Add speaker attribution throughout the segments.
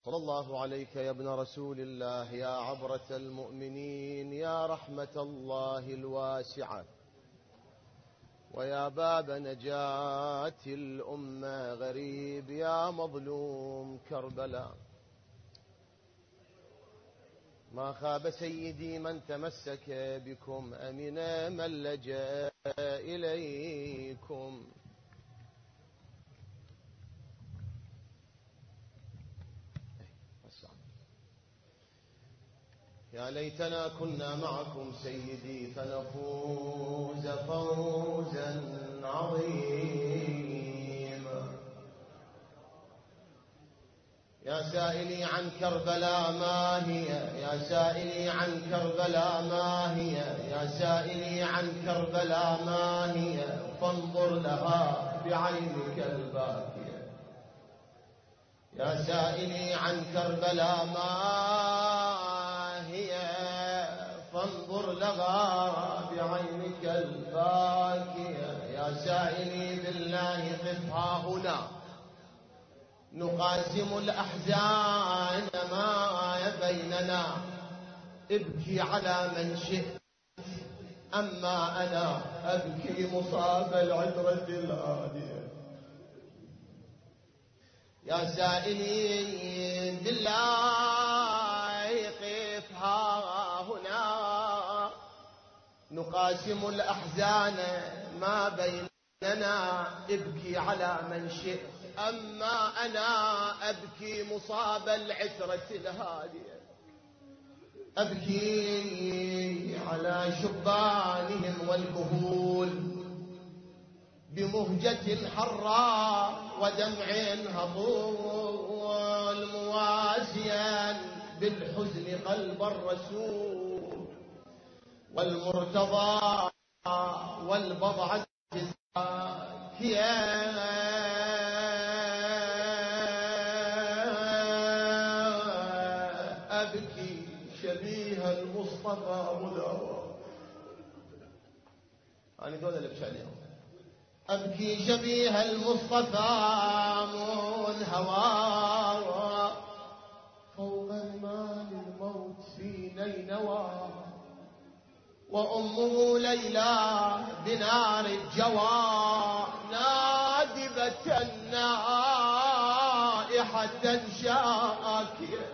Speaker 1: صلى الله عليك يا ابن رسول الله، يا عبرة المؤمنين، يا رحمة الله الواسعة، ويا باب نجاة الأمة غريب، يا مظلوم كربلاء. ما خاب سيدي من تمسك بكم، أمن من لجأ إليكم. يا ليتنا كنا معكم سيدي فنفوز فوزا عظيما. يا سائلي عن كربلاء ما هي، يا سائلي عن كربلاء ما هي، يا سائلي عن كربلاء ما هي، فانظر لها بعينك الباكية. يا سائلي عن كربلاء ما هي، فانظر لها بعينك الباكية. يا سائلي بالله قفها هنا، نقاسم الأحزان ما بيننا. ابكي على من شئت، أما أنا أبكي مصاب العذرة الهادية. يا سائلي بالله قفها هنا، نقاسم الأحزان ما بيننا. ابكي على من شئت، أما أنا أبكي مصاب العترة الهادية. أبكي على شبانهم والكهول بمهجة حراء ودمع هطول، مواسيا بالحزن قلب الرسول والمرتضى والبضعة الزاكية. أبكي شبيه المصطفى مداوى. أنا دول اللي بشأ اليوم. أبكي شبيه المصطفى منهوى، فوق رمال الموت في نينوى، وأمه ليلى بنار الجوى، نادبة نائحة شاكية.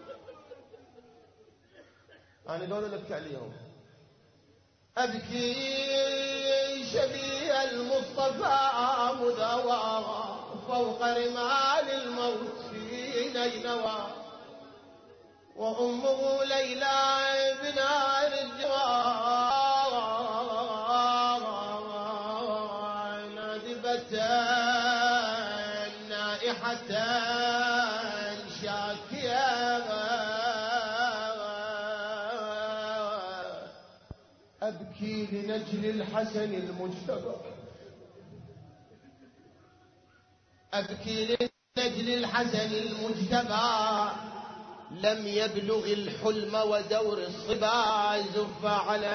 Speaker 1: أنا دول اللي ابكي عليهم. أبكي شبيه المصطفى مذوى، فوق رمال الموت في نينوى، وأمه ليلى بنار الجوى، نادبة نائحة شاكية. أبكي لنجل الحسن المجتبى، أبكي لنجل الحسن المجتبى، لم يبلغ الحلم ودور الصبا، زف على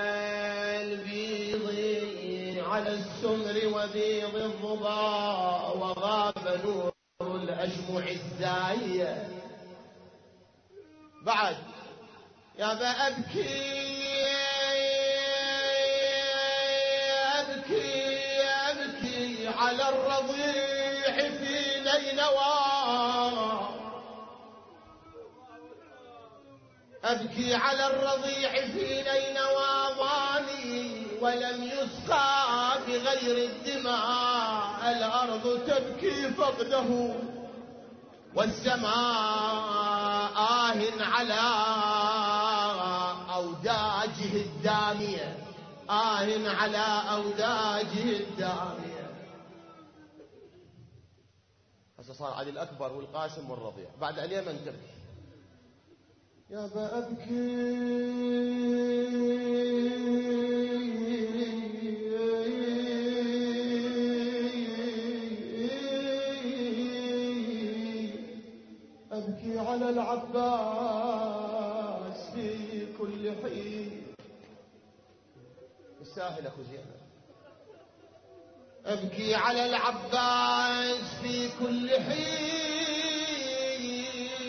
Speaker 1: البيض على السمر وبيض الضبا، وغاب نور الأشمع الزاهية. بعد يا بأبكي أبكي على الرضيع في نينوى، أبكي على الرضيع في نينوى، ضاني ولم يسقى بغير الدماء، الأرض تبكي فقده والسماء على أوداجه الدامية، على أوداجه الدامية. هسه صار علي الأكبر والقاسم والرضيع، بعد عليه من تبكي. يا بأبكي أبكي على العباس في كل حين. الساهل أخو زينب. أبكي على العباس في كل حين،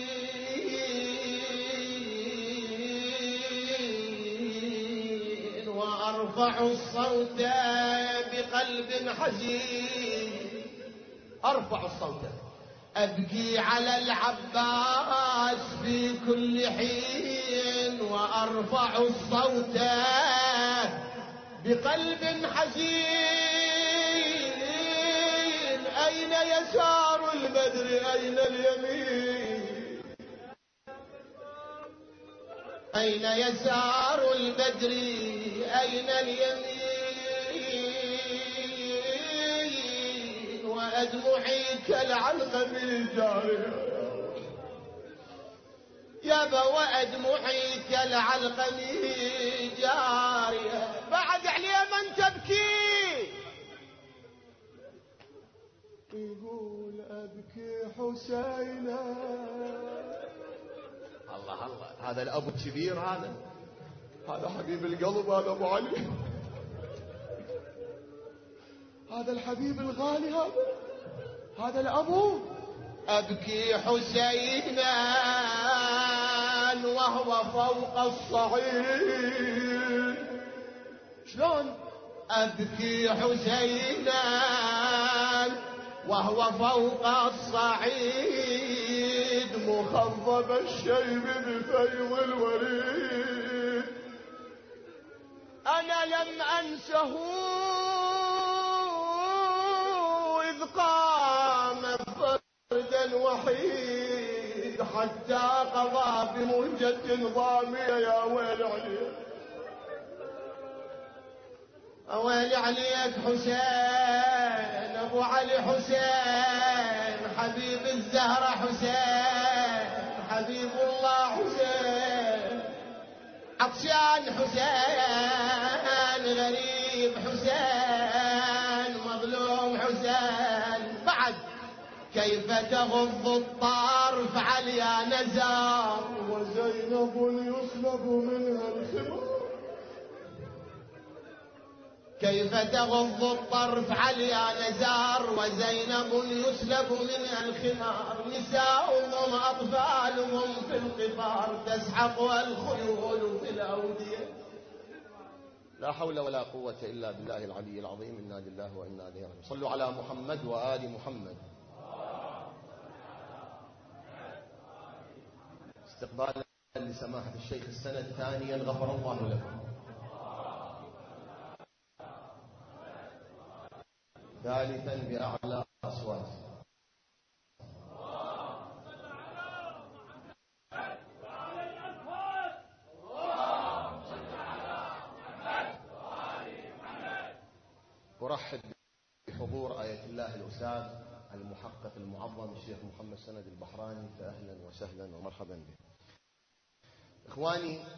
Speaker 1: وأرفع الصوت بقلب حزين، أرفع الصوت أبكي على العباس في كل حين، وأرفع الصوت بقلب حزين. أين يسار البدر أين اليمين؟ أين يسار البدر أين اليمين؟ وأدمعي كالعلقم الجارية يابا، وأدمعي كالعلقم جارية. بعد عليه من تبكي يقول أبكي حسينا. الله الله، هذا الأب الكبير، هذا حبيب القلب، هذا أبو علي، هذا الحبيب الغالي، هذا الأبو. أبكي حسينا وهو فوق الصعيد. شلون؟ أبكي حسينا وهو فوق الصعيد، مخضب الشيب بفيض الوريد. أنا لم أنسه إذ قام فردا وحيد، حتى قضى بمهجة ضامية. يا ويل عليك، ويل عليك حسين، أبو علي حسين، حبيب الزهرة حسين، حبيب الله حسين، عطشان حسين، غريب حسين، مظلوم حسين. بعد كيف تغض الطرف عليا نزار، وزينب يسلب منها الخمار. كيف تغض الطرف عليا نزار، وزينب يسلب منها الخمار. نساؤهم أطفالهم في القفار، تسحقها الخيول في الأودية. لا حول ولا قوة إلا بالله العلي العظيم. إنا لله وإنا إليه راجعون. صلوا على محمد وآل محمد. استقبالا لسماحة الشيخ السند ثانيا، غفر الله لكم. ثالثا بأعلى أصوات. أرحب بحضور آية الله الأستاذ المحقق المعظم الشيخ محمد سند البحراني، فأهلا وسهلا ومرحبا به. إخواني،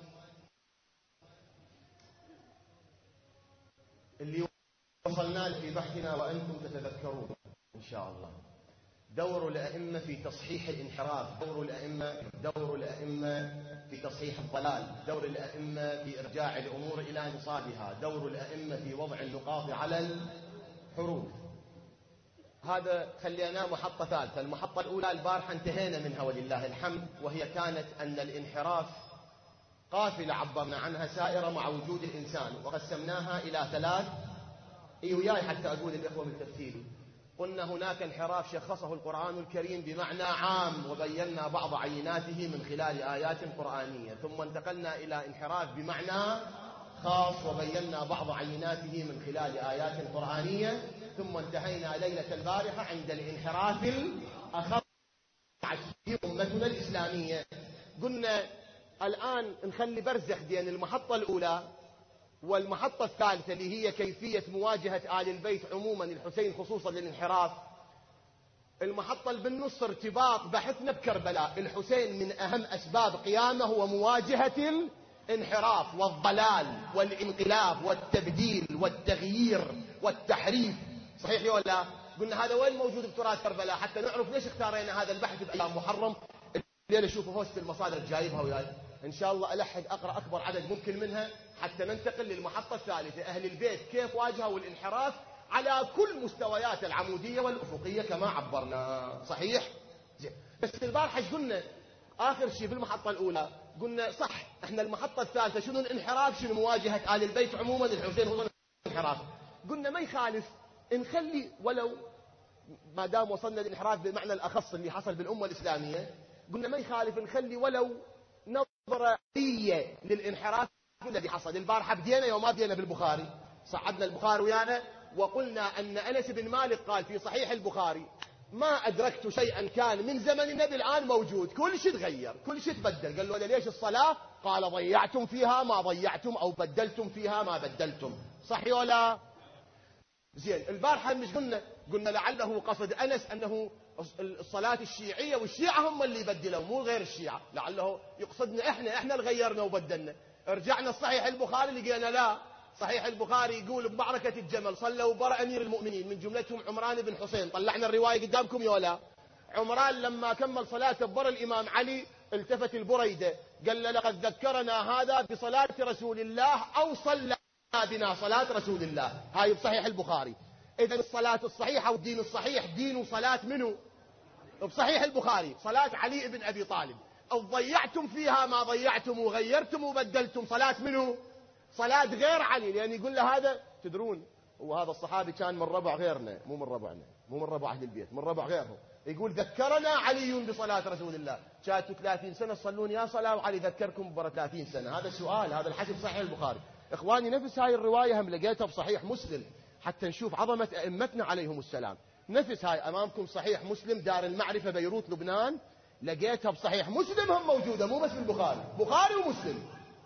Speaker 1: اللي وصلنا في بحثنا وأنتم تتذكرون إن شاء الله، دور الأئمة في تصحيح الانحراف، دور الأئمة في تصحيح الضلال، دور الأئمة في إرجاع الأمور إلى نصابها، دور الأئمة في وضع النقاط على الحروف. هذا خلينا محطة ثالثة. المحطة الأولى البارحة انتهينا منها ولله الحمد، وهي كانت أن الانحراف قافلة عبرنا عنها سائرة مع وجود الإنسان، وقسمناها إلى ثلاث. وياي حتى أقول الإخوة بالتفصيل. قلنا هناك انحراف شخصه القرآن الكريم بمعنى عام، وبينا بعض عيناته من خلال آيات قرآنية، ثم انتقلنا إلى انحراف بمعنى خاص، وبينا بعض عيناته من خلال آيات قرآنية، ثم انتهينا ليلة البارحة عند الانحراف الأخف في أمتنا الإسلامية. قلنا الآن نخلي برزخ بين المحطة الأولى والمحطة الثالثة، اللي هي كيفية مواجهة آل البيت عموما، الحسين خصوصا للانحراف. المحطة اللي بالنص ارتباط بحثنا بكربلاء. الحسين من أهم أسباب قيامه هو مواجهة الانحراف والضلال والانقلاب والتبديل والتغيير والتحريف. صحيح ولا لا؟ قلنا هذا وين موجود بتراث كربلاء، حتى نعرف ليش اختارينا هذا البحث بأيام محرم. الليلة شوفوا هوست المصادر جايبها وياي، إن شاء الله ألحق أقرأ أكبر عدد ممكن منها حتى ننتقل للمحطة الثالثة، أهل البيت كيف واجهوا الانحراف على كل مستويات العمودية والأفقية كما عبرنا. صحيح؟ بس البارحة قلنا آخر شيء في المحطة الأولى، قلنا صح، احنا المحطة الثالثة شنو الانحراف، شنو مواجهة آل البيت عموما، الحسين هو الانحراف. قلنا ما يخالف نخلي ولو ما دام وصلنا للانحراف بالمعنى الأخص اللي حصل بالأمة الإسلامية، قلنا ما يخالف نخلي ولو نظرة للانحراف الذي حصل. البارحة بدينا يوم ما بدينا بالبخاري، صعدنا البخاري ويانا وقلنا أن أنس بن مالك قال في صحيح البخاري: ما أدركت شيئا كان من زمن النبي الآن موجود، كل شيء تغير، كل شيء تبدل. قال له: ليش الصلاة؟ قال: ضيعتم فيها ما ضيعتم أو بدلتم فيها ما بدلتم. صحيح ولا زين؟ البارحة مش قلنا لعله قصد أنس أنه الصلاة الشيعية والشيعة هم اللي بدلوا مو غير الشيعة، لعله يقصدنا احنا اللي غيرنا وبدلنا. رجعنا الصحيح البخاري لقينا لا، صحيح البخاري يقول بمعركة الجمل صلوا براء أمير المؤمنين من جملتهم عمران بن حسين. طلعنا الرواية قدامكم يولا. عمران لما كمل صلاته ببر الإمام علي التفت البريدة قال له: لقد ذكرنا هذا بصلاة رسول الله أو صلى بنا صلاة رسول الله. هاي بصحيح البخاري. إذا الصلاة الصحيحة والدين الصحيح دين وصلاة منه بصحيح البخاري، صلاة علي بن أبي طالب. أو ضيعتم فيها ما ضيعتم وغيرتم وبدلتم، صلاة منه صلاة غير علي. لأن يقول له هذا تدرون، وهذا الصحابي كان من ربع غيرنا، مو من ربعنا، مو من ربع أهل البيت، من ربع غيرهم. يقول: ذكرنا علي بصلاة رسول الله. كانتوا 30 سنة تصلون يا صلاة وعلي ذكركم برا 30 سنة. هذا سؤال، هذا الحديث صحيح البخاري. إخواني نفس هاي الرواية هم لقيتها بصحيح مسلم حتى نشوف عظمة أئمتنا عليهم السلام. نفس هاي أمامكم صحيح مسلم، دار المعرفة بيروت لبنان، لقيتها بصحيح مسلم هم موجودة، مو بس بالبخاري، بخاري ومسلم.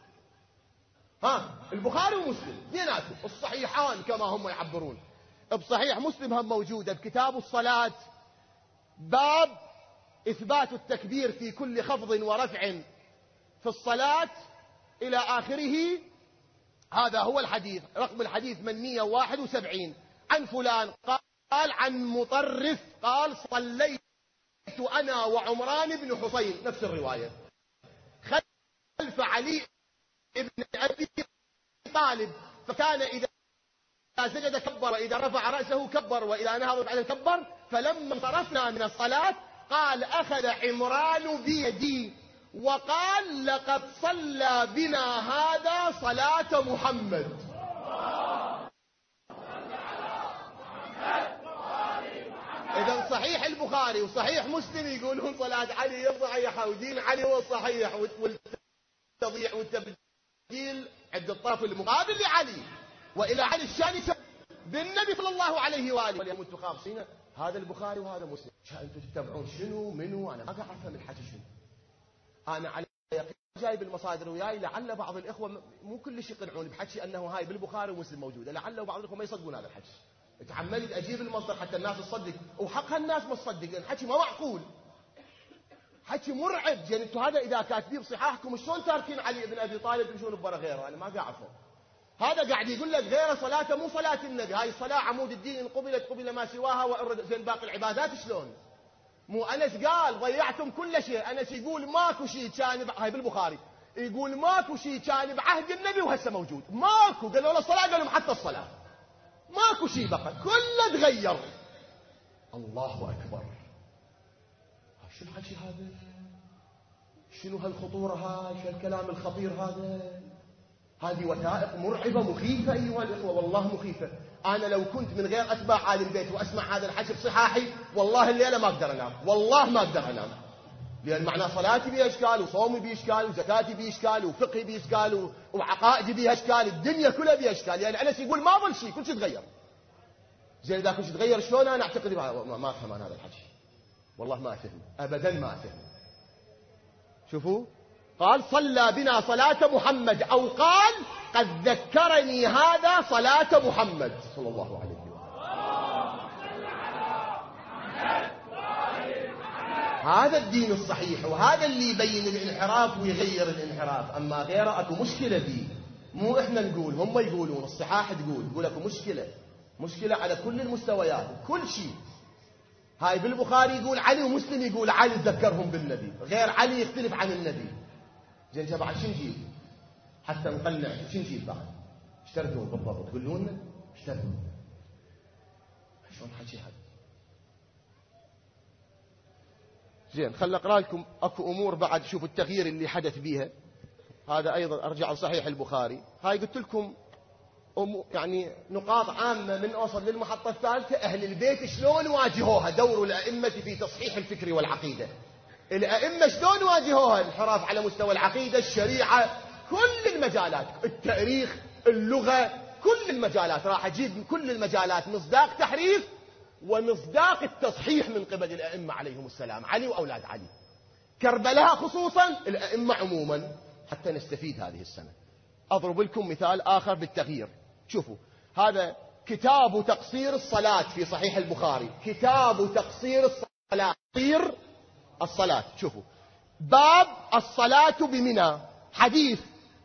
Speaker 1: البخاري ومسلم اثنيناتهم الصحيحان كما هم يعبرون. بصحيح مسلم هم موجودة بكتاب الصلاة، باب إثبات التكبير في كل خفض ورفع في الصلاة إلى آخره. هذا هو الحديث، رقم الحديث 871. عن فلان قال عن مطرف قال: صليت أنا وعمران بن حسين، نفس الرواية، خلف علي بن أبي طالب، فكان إذا سجد كبر وإذا رفع رأسه كبر وإذا نهض بعد كبر. فلما انصرفنا من الصلاة قال: أخذ عمران بيدي وقال: لقد صلى بنا هذا صلاة محمد. إذا صحيح البخاري وصحيح مسلم يقولون صلاة علي صحيحة ودين علي هو الصحيح، والتضييع والتبديل عند الطرف المقابل لعلي وإلى علي الشاني بالنبي صلى الله عليه وآله. واليوم أنتم خابصين هذا البخاري وهذا مسلم، أنتم تتبعون شنو منو؟ أنا ما قاعد أفهم الحكي شنو. أنا على يقين جايب المصادر وياي، لعل بعض الإخوة مو كل شيء يقنعون بحكي أنه هاي بالبخاري ومسلم موجودة، لعل بعض الإخوة ما يصدقون هذا الحكي. تعمدت أجيب المصدر حتى الناس تصدق، وحقها الناس ما تصدق لأن حكي ما معقول، حكي مرعب. يعني أنتم هذا إذا كاتبين بصحاحكم شلون تاركين علي بن أبي طالب تمشون ببرا غيره؟ أنا ما قاعد أفهم. هذا قاعد يقول لك غير صلاته مو صلاة النبي، هاي الصلاة عمود الدين، إن قبلت قبل ما سواها وإن زين باقي العبادات شلون؟ مو أنس قال ضيعتم كل شيء، أنس يقول ماكو شيء كان هاي بالبخاري، يقول ماكو شيء كان بعهد النبي وهسه موجود، ماكو. قالوا له الصلاة، قالوا حتى الصلاة ماكو شيء بقى، كله تغير. الله أكبر. شو الحكي هذا؟ شنو هالخطورة هاي؟ شو الكلام الخطير هذا؟ هذه وثائق مرعبة مخيفة أيها الإخوة، والله مخيفة. أنا لو كنت من غير أتباع آل البيت وأسمع هذا الحكي بصحاحي والله الليلة ما أقدر أنام، والله ما أقدر أنام. لأن معنى صلاتي بها إشكال، وصومي بها إشكال، وزكاتي بها إشكال، وفقهي بها إشكال، وعقائدي بها إشكال، الدنيا كلها بها إشكال. يعني أنس يقول ما ظل شيء، كل شيء تغير. زين إذا كل شيء تغير شلون أنا أعتقد ما أفهم أنا هذا الحكي، والله ما أفهم أبدا، ما أفهم. شوفوا قال: صلى بنا صلاة محمد، أو قال: قد ذكرني هذا صلاة محمد صلى الله عليه وسلم. هذا الدين الصحيح، وهذا اللي يبين الانحراف ويغير الانحراف. أما غيره أكو مشكلة فيه، مو إحنا نقول، هم يقولون، الصحاح تقول أكو مشكلة على كل المستويات وكل شيء. هاي بالبخاري يقول علي، ومسلم يقول علي ذكرهم بالنبي، غير علي يختلف عن النبي. زين بعد شو نجيب حتى نقنع؟ شو نجيب بعد؟ ايش تردون بالضبط؟ تقولون لنا ايش تردون؟ شلون الحكي هذا؟ زين خل أقرأ لكم أكو أمور بعد. شوفوا التغيير اللي حدث بيها. هذا أيضا أرجع لصحيح البخاري. هاي قلت لكم يعني نقاط عامة من أوصل للمحطة الثالثة. أهل البيت شلون واجهوها؟ دور الأئمة في تصحيح الفكر والعقيدة. الأئمة شلون واجهوها؟ انحراف على مستوى العقيدة، الشريعة، كل المجالات، التاريخ، اللغة، كل المجالات. راح أجيب من كل المجالات مصداق تحريف ومصداق التصحيح من قبل الأئمة عليهم السلام، علي وأولاد علي. كربلاء خصوصا، الأئمة عموما، حتى نستفيد هذه السنة. أضرب لكم مثال آخر بالتغيير. شوفوا هذا كتاب تقصير الصلاة في صحيح البخاري. كتاب تقصير الصلاة، تقصير الصلاة. شوفوا باب الصلاة بمنى، حديث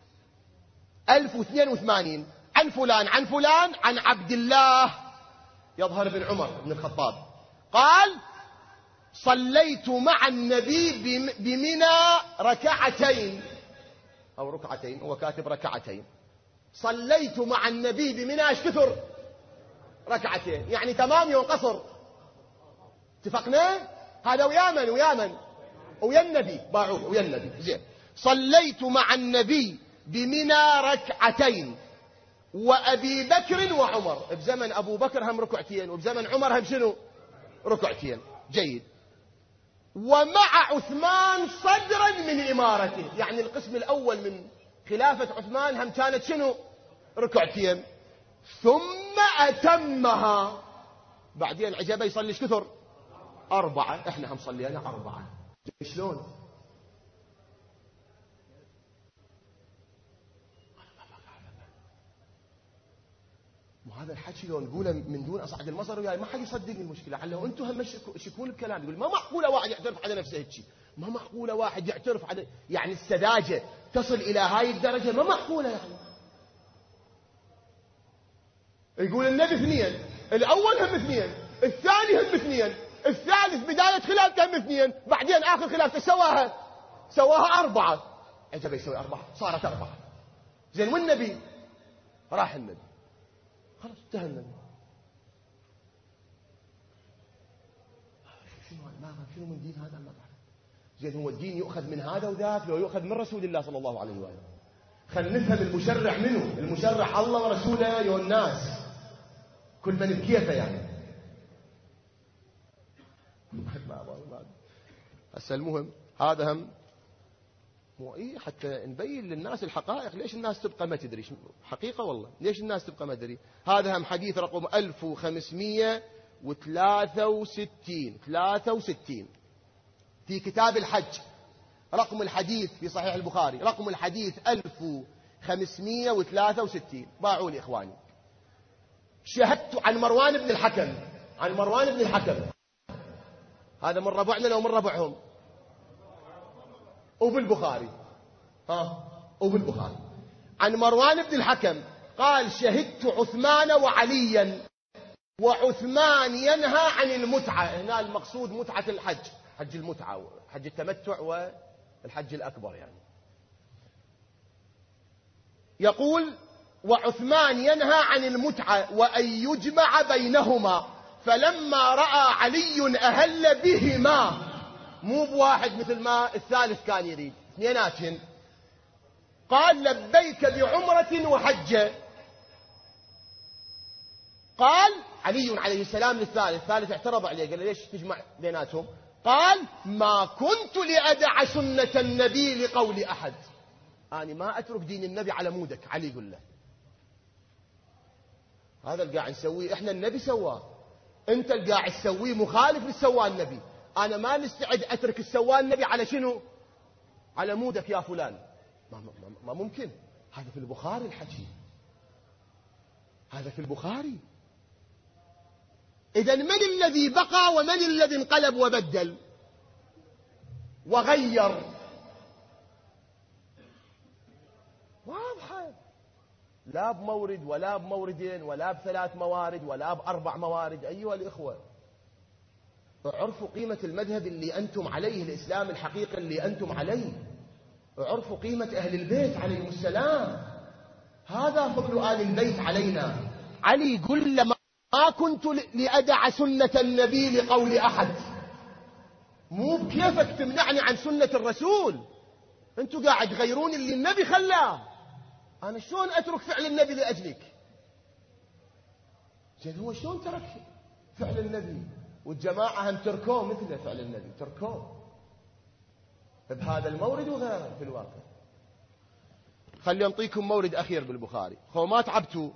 Speaker 1: 1082 عن فلان عن فلان عن عبد الله يظهر بن عمر بن الخطاب قال: صليت مع النبي بمنى ركعتين أو ركعتين، هو كاتب ركعتين. صليت مع النبي بمنى ايش كثر؟ ركعتين، يعني تمام يوم قصر. اتفقنا؟ هذا ويا من؟ ويا النبي، باعوه ويا النبي. زين صليت مع النبي بمنى ركعتين وأبي بكر وعمر. بزمن أبو بكر هم ركعتين، وبزمن عمر هم شنو؟ ركعتين. جيد. ومع عثمان صدرا من إمارته، يعني القسم الأول من خلافة عثمان هم كانت شنو؟ ركعتين. ثم أتمها، بعدين عجبه يصلي ايش كثر؟ 4. احنا هم صلينا 4. شلون؟ وهذا الحكي لو نقوله من دون أصعد المصر وياي ما حد يصدقني. المشكلة على أنتم هم شكون الكلام. يقول ما معقولة واحد يعترف على نفسه هيك، ما معقولة واحد يعترف على، يعني السذاجة تصل إلى هاي الدرجة، ما معقولة يعني. يقول النبي 2، الأول هم 2، الثاني هم 2، الثالث بداية خلافته هم 2، بعدين آخر خلافته سواها 4. عجب يسوي 4، صارت 4. زين والنبي؟ راح النبي خلاص انتهى النبي. شنو من دين هذا؟ ما بعرف. زين هو الدين يؤخذ من هذا وذاك لو يؤخذ من رسول الله صلى الله عليه وآله؟ خلينا نفهم المشرع منه. المشرع الله ورسوله يا الناس، كل من بكيفه يعني. هسه المهم هذا هم مو إيه حتى نبين للناس الحقائق. ليش الناس تبقى ما تدري؟ حقيقة والله ليش الناس تبقى ما تدري. هذا هم حديث رقم 1563 في كتاب الحج. رقم الحديث في صحيح البخاري رقم الحديث 1563. باعوا لي إخواني. شهدت عن مروان بن الحكم. هذا من ربعنا لو من ربعهم. وبالبخاري عن مروان بن الحكم قال: شهدت عثمان وعليا وعثمان ينهى عن المتعة. هنا المقصود متعة الحج، حج المتعة، حج التمتع والحج الأكبر يعني. يقول: وعثمان ينهى عن المتعة وأن يجمع بينهما، فلما رأى علي أهل بهما، مو بواحد مثل ما الثالث كان يريد، اثنيناتهم، قال: لبيك بعمرة وحجة. قال علي عليه السلام للثالث، الثالث اعترض عليه قال: ليش تجمع بيناتهم؟ قال: ما كنت لأدع سنة النبي لقول أحد. أنا ما أترك دين النبي على مودك. علي يقول له هذا اللي قاعد نسويه احنا النبي سواه، انت اللي قاعد تسويه مخالف للسواه النبي. انا ما نستعد اترك السواه النبي على شنو؟ على مودك يا فلان. ما ممكن. هذا في البخاري الحكي، هذا في البخاري. اذا من الذي بقى ومن الذي انقلب وبدل وغير؟ واضحه. لا بمورد ولا بموردين ولا ب3 موارد ولا ب4 موارد. أيها الإخوة، اعرفوا قيمة المذهب اللي أنتم عليه، الإسلام الحقيقي اللي أنتم عليه. اعرفوا قيمة أهل البيت عليهم السلام. هذا فضل آل البيت علينا. علي يقول: ما كنت لأدع سنة النبي لقول أحد. مو بكيفك تمنعني عن سنة الرسول. انتوا قاعد تغيرون اللي النبي خلاه. انا شلون اترك فعل النبي لاجلك؟ زين هو شلون ترك فعل النبي والجماعة هم تركوه مثله؟ فعل النبي تركوه بهذا المورد وغيره في الواقع. خلي أنطيكم مورد أخير بالبخاري. خو ما تعبتوا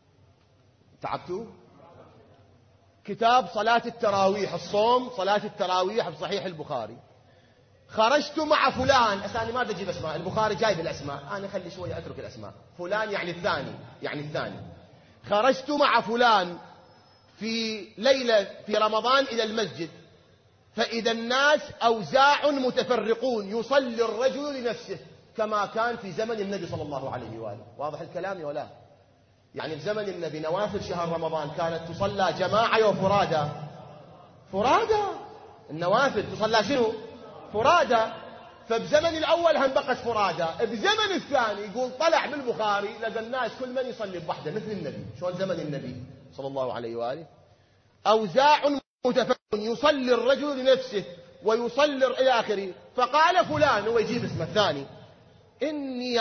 Speaker 1: كتاب صلاة التراويح، الصوم صلاة التراويح بصحيح البخاري. خرجت مع فلان، أساني ما بجيب أسماء، البخاري جايب الأسماء، أنا خلي شوية أترك الأسماء. فلان يعني الثاني. خرجت مع فلان في ليلة في رمضان إلى المسجد، فإذا الناس أوزاع متفرقون، يصلي الرجل لنفسه كما كان في زمن النبي صلى الله عليه وآله. واضح الكلام ولا؟ يعني في زمن النبي نوافل شهر رمضان كانت تصلى جماعة وفرادى. النوافل تصلى شنو؟ فرادى. فبزمن الأول هم بقت فرادى. بزمن الثاني يقول طلع بالبخاري لقى الناس كل من يصلي بوحده مثل النبي. شلون زمن النبي صلى الله عليه وآله؟ أوزاع متفرقون، يصلي الرجل لنفسه ويصلي إلى آخره. فقال فلان، هو يجيب اسمه الثاني، إني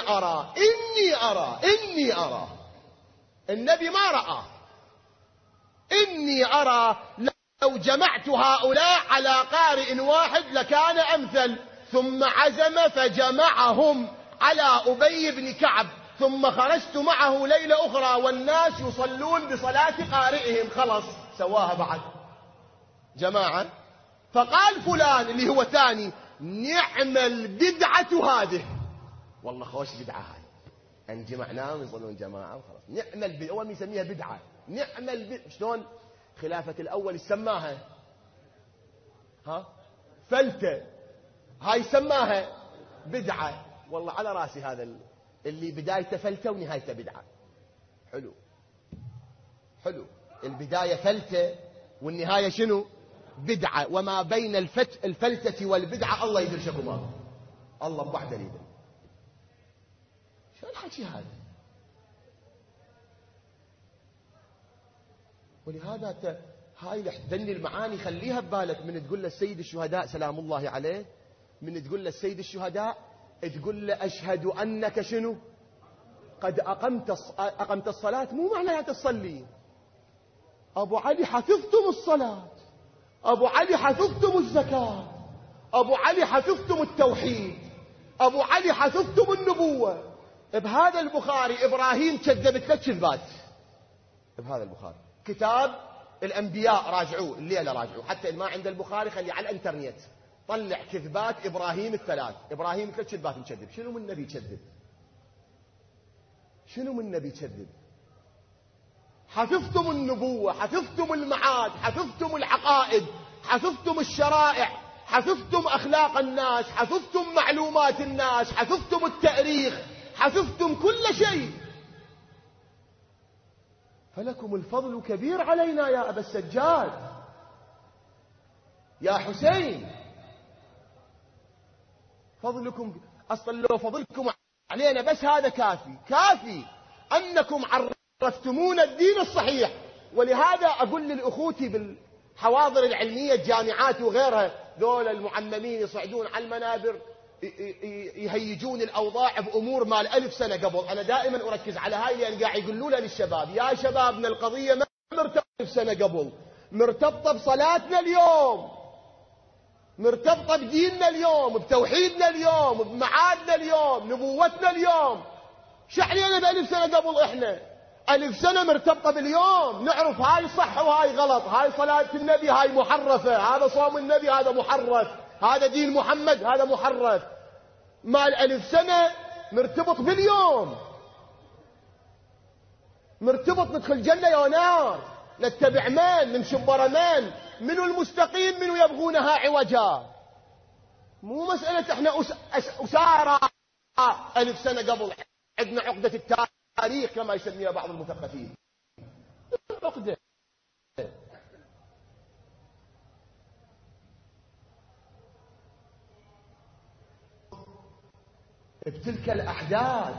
Speaker 1: أرى النبي ما رأى. إني أرى لو جمعت هؤلاء على قارئ واحد لكان أمثل. ثم عزم فجمعهم على أبي بن كعب، ثم خرجت معه ليلة أخرى والناس يصلون بصلاة قارئهم. خلص سواها بعد جماعة. فقال فلان اللي هو ثاني، نعم البدعة هذه. والله خوش بدعة هاي، أن جمعناهم يصلون جماعة وخلاص. نعم البدعة، أول يسميها بدعة. نعم البدعة. شلون خلافة الأول سماها فلتة، هاي سماها بدعة. والله على راسي هذا اللي بدايته فلتة ونهايته بدعة. حلو. البداية فلتة والنهاية شنو؟ بدعة. وما بين الفلتة والبدعة الله يدرشكما، الله بوحده يدري. شو الحكي هذا؟ ولهذا هاي ذني المعاني خليها ببالك. من تقول له السيد الشهداء سلام الله عليه، من تقول له السيد الشهداء تقول له أشهد أنك شنو؟ قد أقمت الصلاة. مو معناها تصلي. أبو علي حفظتم الصلاة، أبو علي حفظتم الزكاة، أبو علي حفظتم التوحيد، أبو علي حفظتم النبوة. بهذا البخاري إبراهيم كذبت 3 كذبات. بهذا البخاري كتاب الأنبياء، راجعوه الليلة، راجعوه حتى ما عند البخاري خلي على الانترنت طلع كذبات إبراهيم 3. إبراهيم 3 كذبات مكذب. شنو من نبي كذب؟ شنو من نبي كذب؟ حفظتم النبوة، حفظتم المعاد، حفظتم العقائد، حفظتم الشرائع، حفظتم أخلاق الناس، حفظتم معلومات الناس، حفظتم التاريخ، حفظتم كل شيء. فلكم الفضل كبير علينا يا أبا السجاد، يا حسين. فضلكم أصلا لو فضلكم علينا بس هذا كافي أنكم عرفتمون الدين الصحيح. ولهذا أقول للأخوتي بالحواضر العلمية، الجامعات وغيرها، ذول المعممين يصعدون على المنابر يهيجون الأوضاع بأمور مال 1000 سنة قبل. أنا دائما أركز على هاي لأن قاعد يقولوا لها للشباب، يا شبابنا القضية ما مرتبطة 1000 سنة قبل، مرتبطة بصلاتنا اليوم، مرتبطة بديننا اليوم، بتوحيدنا اليوم، بمعادنا اليوم، نبوتنا اليوم. شحلينا ب1000 سنة قبل؟ إحنا 1000 سنة مرتبطة باليوم، نعرف هاي صح وهاي غلط، هاي صلاة النبي هاي محرفة، هذا صوم النبي هذا محرف، هذا دين محمد هذا محرف. مال 1000 سنة مرتبط باليوم، مرتبط ندخل جنة يا نار، نتبع من نشبر منو المستقيم منو يبغونها عوجا. مو مسألة احنا أسارى 1000 سنة قبل، عندنا عقدة التاريخ كما يسميها بعض المثقفين. عقدة بتلك الأحداث.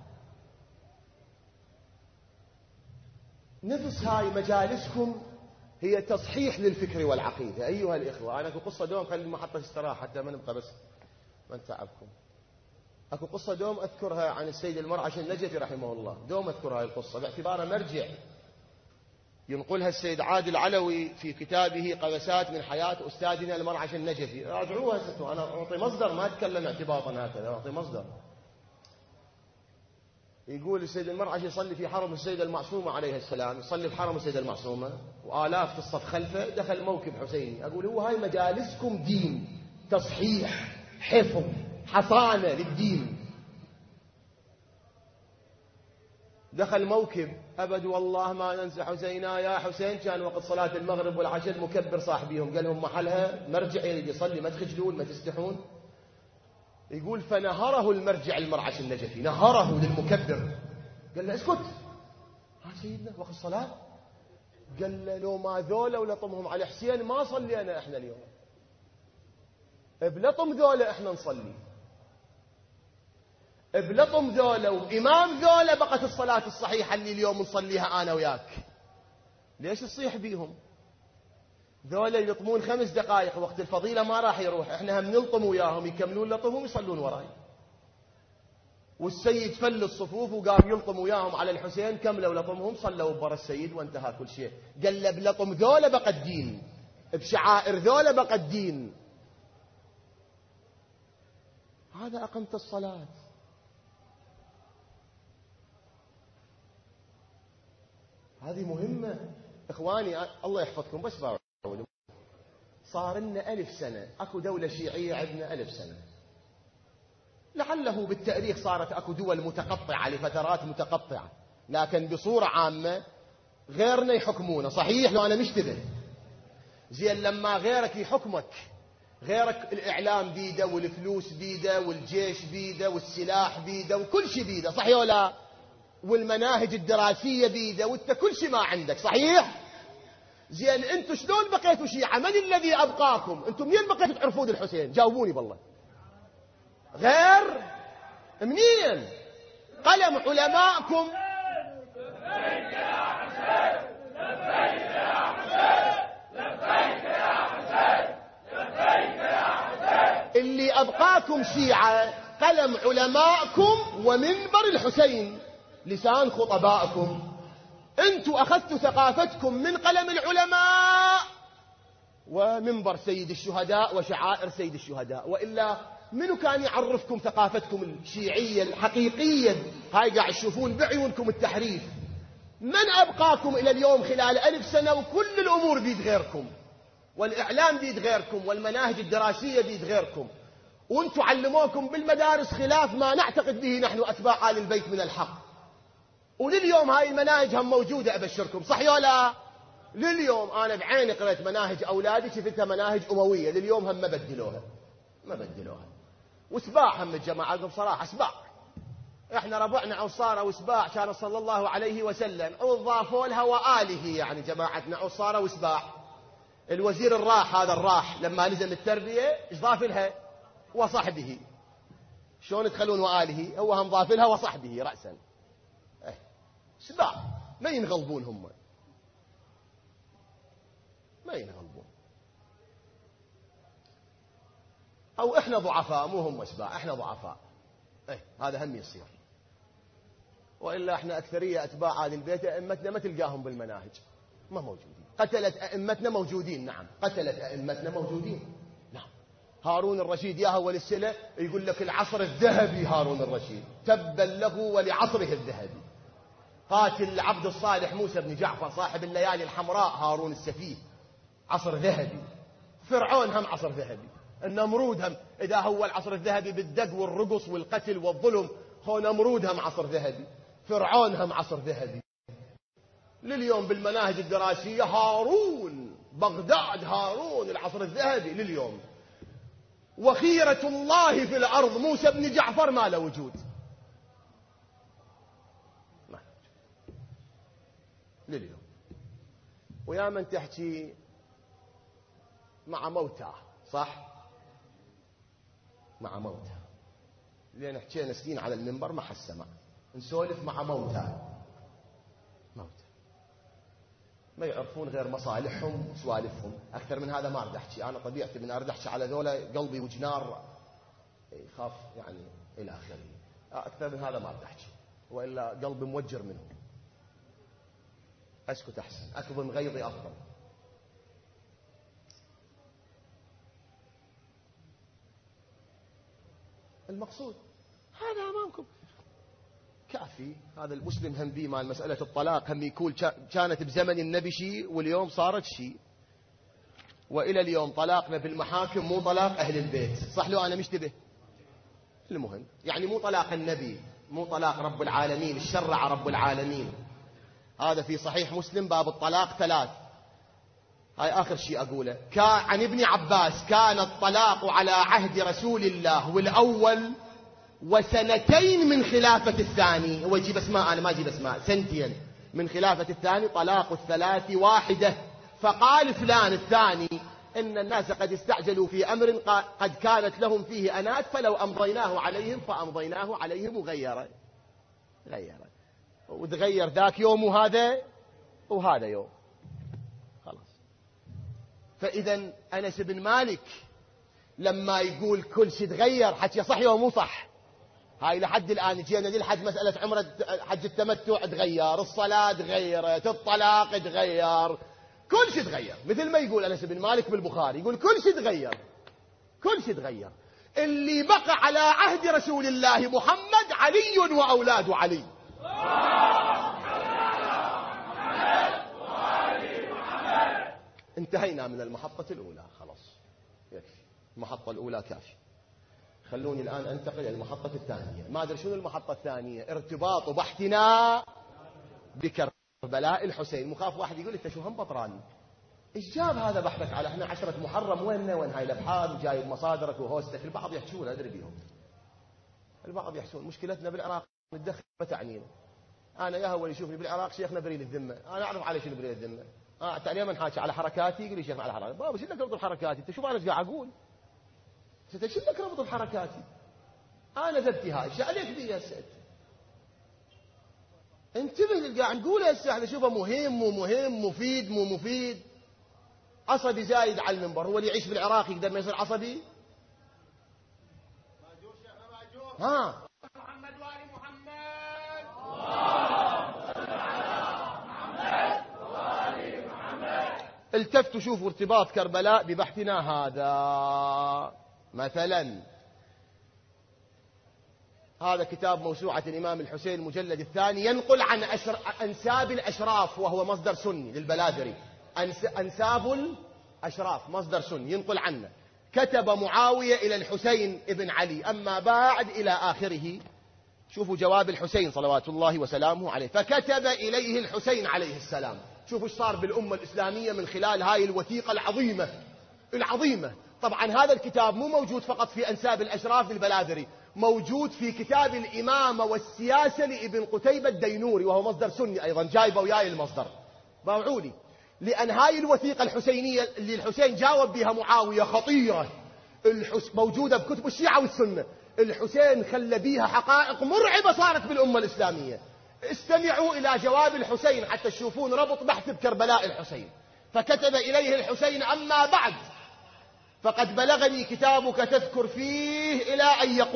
Speaker 1: نفس هاي مجالسكم هي تصحيح للفكر والعقيدة. أيها الإخوة، أنا أكو قصة دوم، خلي المحطة استراحة حتى ما نبقى بس ما نتعبكم. أكو قصة دوم أذكرها عن السيد المرعش النجفي رحمه الله، دوم أذكر هاي القصة باعتبارها مرجع ينقلها السيد عادل علوي في كتابه قبسات من حياة أستاذنا المرعش النجفي. راجعوها ستوا، أنا أعطي مصدر، ما أتكلم اعتباطا هكذا، أعطي مصدر. يقول السيد المرعش يصلي في حرم السيدة المعصومة عليه السلام، يصلي في حرم السيدة المعصومة وآلاف في الصف خلفه، دخل موكب حسيني. أقول هو هاي مجالسكم دين، تصحيح، حفظ، حصانة للدين. دخل موكب، أبد والله ما ننسى حسينا يا حسين، كان وقت صلاة المغرب والعشاء المكبر صاحبيهم قال لهم محلها مرجع يريد يصلي، ما تخجلون ما تستحون. يقول فنهره المرجع المرعش النجفي، نهره للمكبر، قال له اسكت، ها سيدنا وقت الصلاة. قال له لو ما ذولا ولطمهم على حسين ما صلينا احنا اليوم، بلطم ذولا احنا نصلي، بلطم ذولا وإمام ذولا بقت الصلاة الصحيحة اللي اليوم نصليها أنا وياك. ليش تصيح بيهم؟ ذولا يلطمون 5 دقائق وقت الفضيلة ما راح يروح، احنا هم نلطم وياهم، يكملون لطمهم يصلون وراي. والسيد فل الصفوف وقام يلطم وياهم على الحسين، كملوا لطمهم صلوا برا السيد وانتهى كل شيء. قال له بلطم ذولا بقى الدين، بشعائر ذولا بقى الدين. هذا أقمت الصلاة. هذه مهمة إخواني، الله يحفظكم. بس بقول صار لنا 1000 سنة أكو دولة شيعية، عندنا 1000 سنة. لعله بالتاريخ صارت أكو دول متقطعة لفترات متقطعة، لكن بصورة عامة غيرنا يحكمونا. صحيح لو أنا مشتبه زين، لما غيرك يحكمك، غيرك الإعلام بيده والفلوس بيده والجيش بيده والسلاح بيده وكل شيء بيده، صحيح ولا؟ والمناهج الدراسية بيده، وانت كل شيء ما عندك، صحيح؟ زين انتم شلون بقيتوا شيعة؟ من الذي أبقاكم؟ انتم منين بقيتوا تعرفون الحسين؟ جاوبوني بالله. غير منين؟ قلم علماءكم. لبيك يا حسين، لبيك يا حسين، لبيك يا حسين، لبيك يا حسين. اللي أبقاكم شيعة قلم علماءكم ومنبر الحسين، لسان خطبائكم. انتوا أخذتوا ثقافتكم من قلم العلماء ومنبر سيد الشهداء وشعائر سيد الشهداء، وإلا منو كان يعرفكم ثقافتكم الشيعية الحقيقية؟ هاي قاعد تشوفون بعيونكم التحريف. من أبقاكم إلى اليوم خلال 1000 سنة وكل الأمور بيد غيركم، والإعلام بيد غيركم، والمناهج الدراسية بيد غيركم، وانتوا علموكم بالمدارس خلاف ما نعتقد به نحن أتباع آل البيت من الحق. ولليوم هاي المناهج هم موجودة، أبشركم، صح ولا؟ لليوم أنا بعيني قرأت مناهج أولادي شفتها مناهج أموية، لليوم هم ما بدلوها، ما بدلوها. وسباع هم الجماعة بصراحة سباع. احنا ربعنا عصارة وسباع كان صلى الله عليه وسلم، وضافوا لها وآله، يعني جماعتنا عصارة وسباع. الوزير الراح، هذا الراح لما لزم التربية ايش ضاف لها؟ وصحبه. شلون تخلون وآله؟ هو هم ضاف لها وصحبه رأسا. سباع ما ينغلبون، هم ما ينغلبون. أو إحنا ضعفاء، مو هم سباع، إحنا ضعفاء. هذا هم يصير. وإلا إحنا أكثرية أتباع آل البيت، أئمتنا ما تلقاهم بالمناهج، ما موجودين. قتلت أئمتنا موجودين، نعم، قتلت أئمتنا موجودين، نعم. هارون الرشيد يا أول السنة يقول لك العصر الذهبي، هارون الرشيد تبا له ولعصره الذهبي. قاتل عبد الصالح موسى بن جعفر صاحب الليالي الحمراء، هارون السفيه، عصر ذهبي. فرعون هم عصر ذهبي. النمرود هم، إذا هو العصر الذهبي بالدق والرقص والقتل والظلم، هو نمرود هم عصر ذهبي، فرعون هم عصر ذهبي. لليوم بالمناهج الدراسية هارون، بغداد هارون العصر الذهبي لليوم. وخيرة الله في الأرض موسى بن جعفر ما له وجود، لليوم. ويا من تحكي مع موتى، صح؟ مع موتى، لأن حكينا سنين على المنبر ما حسمع، نسولف مع موتى. موتى ما يعرفون غير مصالحهم وسوالفهم. أكثر من هذا ما أريد أحكي. أنا طبيعتي من أريد أحكي على ذولا قلبي وجنار يخاف يعني إلى آخره. أكثر من هذا ما أريد أحكي، وإلا قلبي موجر منهم. أسكت أحسن، أكظم غيظي أفضل. المقصود هذا أمامكم كافي. هذا المسلم هم بي مال مسألة الطلاق هم يقول كانت بزمن النبي شيء واليوم صارت شيء، وإلى اليوم طلاقنا بالمحاكم مو طلاق أهل البيت. صح لو أنا مشتبه؟ المهم يعني مو طلاق النبي، مو طلاق رب العالمين، الشرع رب العالمين. هذا في صحيح مسلم باب الطلاق 3. هاي آخر شيء أقوله. عن ابن عباس كان الطلاق على عهد رسول الله والأول وسنتين من خلافة الثاني. هو يجيب اسماء، أنا ما أجيب اسماء. 2 من خلافة الثاني طلاق 3 واحدة. فقال فلان الثاني إن الناس قد استعجلوا في أمر قد كانت لهم فيه أنات فلو أمضيناه عليهم فأمضيناه عليهم وغيره وتغير ذاك يوم وهذا يوم خلاص. فإذا أنس بن مالك لما يقول كل شيء تغير حكي صح ومو صح. هاي لحد الآن جينا للحد مسألة عمرة حج التمتع تغير، الصلاة تغيرت، الطلاق تغير، كل شيء تغير. مثل ما يقول أنس بن مالك بالبخاري يقول كل شيء تغير، كل شيء تغير. اللي بقى على عهد رسول الله محمد علي وأولاد علي. انتهينا من المحطة الأولى خلاص يكفي. المحطة الأولى كافي. خلوني الآن أنتقل إلى المحطة الثانية. ما أدري شنو المحطة الثانية. ارتباط بحثنا بكربلاء الحسين. مخاف واحد يقول أنت شو هم بطران، إيش جاب هذا بحثك على إحنا 10 محرم وين هاي الأبحاث وجايب مصادرك وهوستك. البعض يحشون أدري بيهم، البعض يحشون. مشكلتنا بالعراق نتدخل ما تعنينا. أنا يا هو اللي يشوفني بالعراق شيخنا بريل الذمة، أنا أعرف على شنو بريل الذمة. دائما حاكي على حركاتي يقول لي شيخنا على حركاتي. بابا شو لك ربط الحركاتي؟ أنت شوف أنا ايش قاعد أقول. شو لك ربط الحركاتي؟ أنا ذبتي هاي شو عليك بي يا سيد؟ انتبه للي قاعد نقوله هسه. احنا شوفه مهم مو مهم، مفيد مو مفيد. عصبي زايد على المنبر. هو اللي يعيش بالعراق يقدر ما يصير عصبي؟ ماجور شيخنا ماجور. ها محمد وآل محمد. محمد وآل محمد. التفتوا شوفوا ارتباط كربلاء ببحثنا هذا. مثلا هذا كتاب موسوعة الإمام الحسين المجلد 2 ينقل عن أنساب الأشراف، وهو مصدر سني للبلاذري. أنساب الأشراف مصدر سني ينقل عنه. كتب معاوية إلى الحسين ابن علي أما بعد إلى آخره. شوفوا جواب الحسين صلوات الله وسلامه عليه. فكتب إليه الحسين عليه السلام. شوفوا ايش صار بالأمة الإسلامية من خلال هاي الوثيقة العظيمة. طبعا هذا الكتاب مو موجود فقط في أنساب الأشراف للبلاذري، موجود في كتاب الإمامة والسياسة لابن قتيبة الدينوري، وهو مصدر سني أيضا. جايبه وياي المصدر باوعولي. لأن هاي الوثيقة الحسينية اللي الحسين جاوب بها معاوية خطيرة، موجودة بكتب الشيعة والسنة. الحسين خلى بيها حقائق مرعبة صارت بالأمة الإسلامية. استمعوا إلى جواب الحسين حتى تشوفون ربط بحث بكربلاء الحسين. فكتب إليه الحسين أما بعد فقد بلغني كتابك تذكر فيه إلى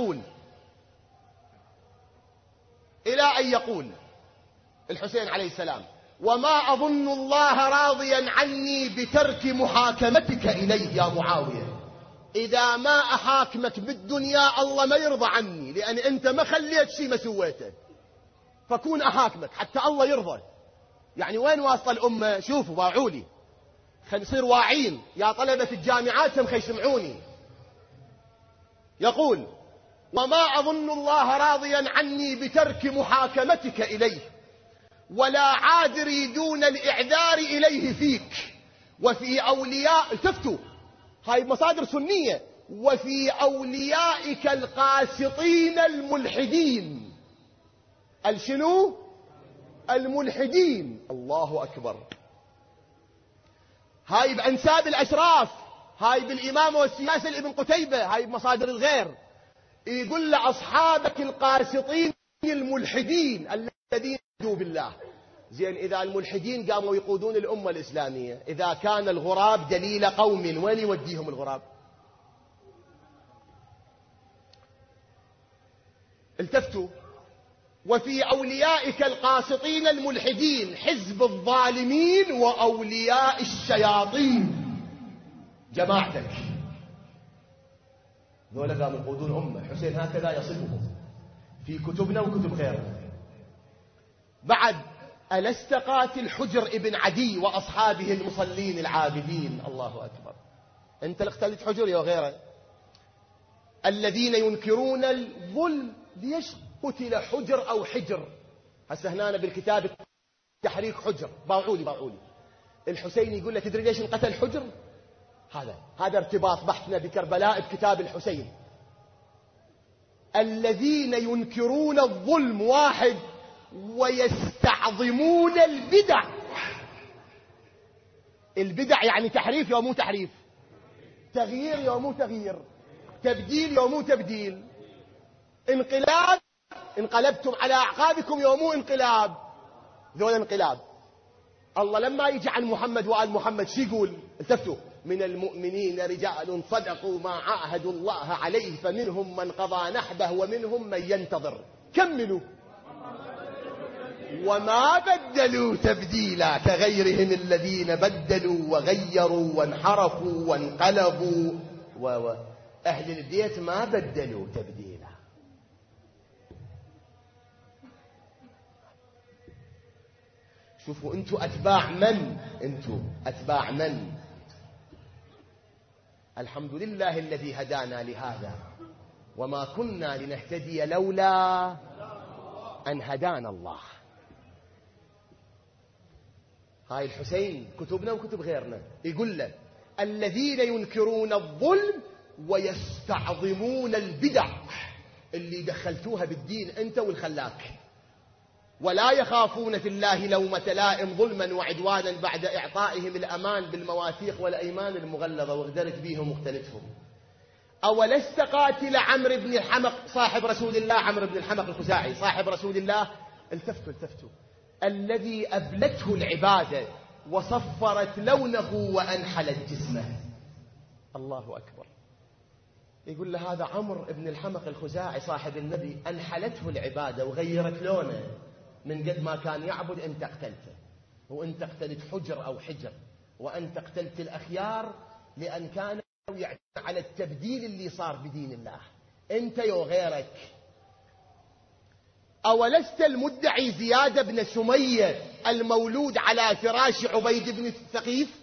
Speaker 1: أن يقول الحسين عليه السلام: وما أظن الله راضيا عني بترك محاكمتك إليه يا معاوية. إذا ما أحاكمك بالدنيا الله ما يرضى عني، لأن أنت ما خليت شيء ما سويته، فكون أحاكمك حتى الله يرضى. يعني وين واصل الأمة؟ شوفوا باعولي، خلينا نصير واعين يا طلبة الجامعات هم يسمعوني. يقول: وما أظن الله راضيا عني بترك محاكمتك إليه، ولا عاد يريدون الإعذار إليه فيك وفي أولياء. التفتوا، هاي مصادر سنية. وفي أوليائك القاسطين الملحدين. الشنو؟ الملحدين. الله أكبر. هاي بأنساب الأشراف، هاي بالإمامة والسياسة لابن قتيبة، هاي بمصادر الغير. يقول لأصحابك القاسطين الملحدين الذين يؤمنون بالله زين إذا الملحدين قاموا يقودون الأمة الإسلامية، إذا كان الغراب دليل قوم، وين يوديهم الغراب؟ التفتوا. وفي أوليائك القاسطين الملحدين حزب الظالمين وأولياء الشياطين، جماعتك ذولا قاموا يقودون أمة. حسين هكذا يصفهم في كتبنا وكتب غيرنا. بعد ألست قاتل حجر ابن عدي وأصحابه المصلين العابدين؟ الله أكبر. أنت اللي اقتلت حجر يا غيره. الذين ينكرون الظلم. ليش قتل حجر أو حجر؟ هسه هنا بالكتاب تحريك حجر، باعولي الحسين يقول لك تدري ليش انقتل حجر؟ هذا ارتباط بحثنا بكربلاء بكتاب الحسين. الذين ينكرون الظلم واحد ويستعظمون البدع. البدع يعني تحريف يا مو تحريف، تغيير يا مو تغيير، تبديل يا مو تبديل، انقلاب انقلبتم على أعقابكم يا مو انقلاب، ذول انقلاب. الله لما يجي عن محمد وآل محمد شو يقول؟ التفتوا. من المؤمنين رجال صدقوا ما عاهدوا الله عليه فمنهم من قضى نحبه ومنهم من ينتظر. كملوا. وما بدلوا تبديلا كغيرهم الذين بدلوا وغيروا وانحرفوا وانقلبوا أهل البيت ما بدلوا تبديلا. شوفوا أنتم أتباع من؟ أنتم أتباع من؟ الحمد لله الذي هدانا لهذا وما كنا لنهتدي لولا أن هدانا الله. هاي الحسين كتبنا وكتب غيرنا يقول له الذين ينكرون الظلم ويستعظمون البدع اللي دخلتوها بالدين أنت والخلاك، ولا يخافون في الله لومة لائم ظلما وعدوانا بعد إعطائهم الأمان بالمواثيق والأيمان المغلظة وغدرت بيهم واختلتهم. أولست قاتل عمرو بن الحمق صاحب رسول الله، عمرو بن الحمق الخزاعي صاحب رسول الله، التفتوا، الذي أبلته العبادة وصفرت لونه وأنحلت جسمه. الله أكبر. يقول له هذا عمرو بن الحمق الخزاعي صاحب النبي أنحلته العبادة وغيرت لونه، من قد ما كان يعبد أنت اقتلته، وأنت اقتلت حجر أو حجر، وأنت اقتلت الأخيار لأن كانوا يعتمدون على التبديل اللي صار بدين الله أنت وغيرك. أولست المدعي زياد بن سمية المولود على فراش عبيد بن الثقيف؟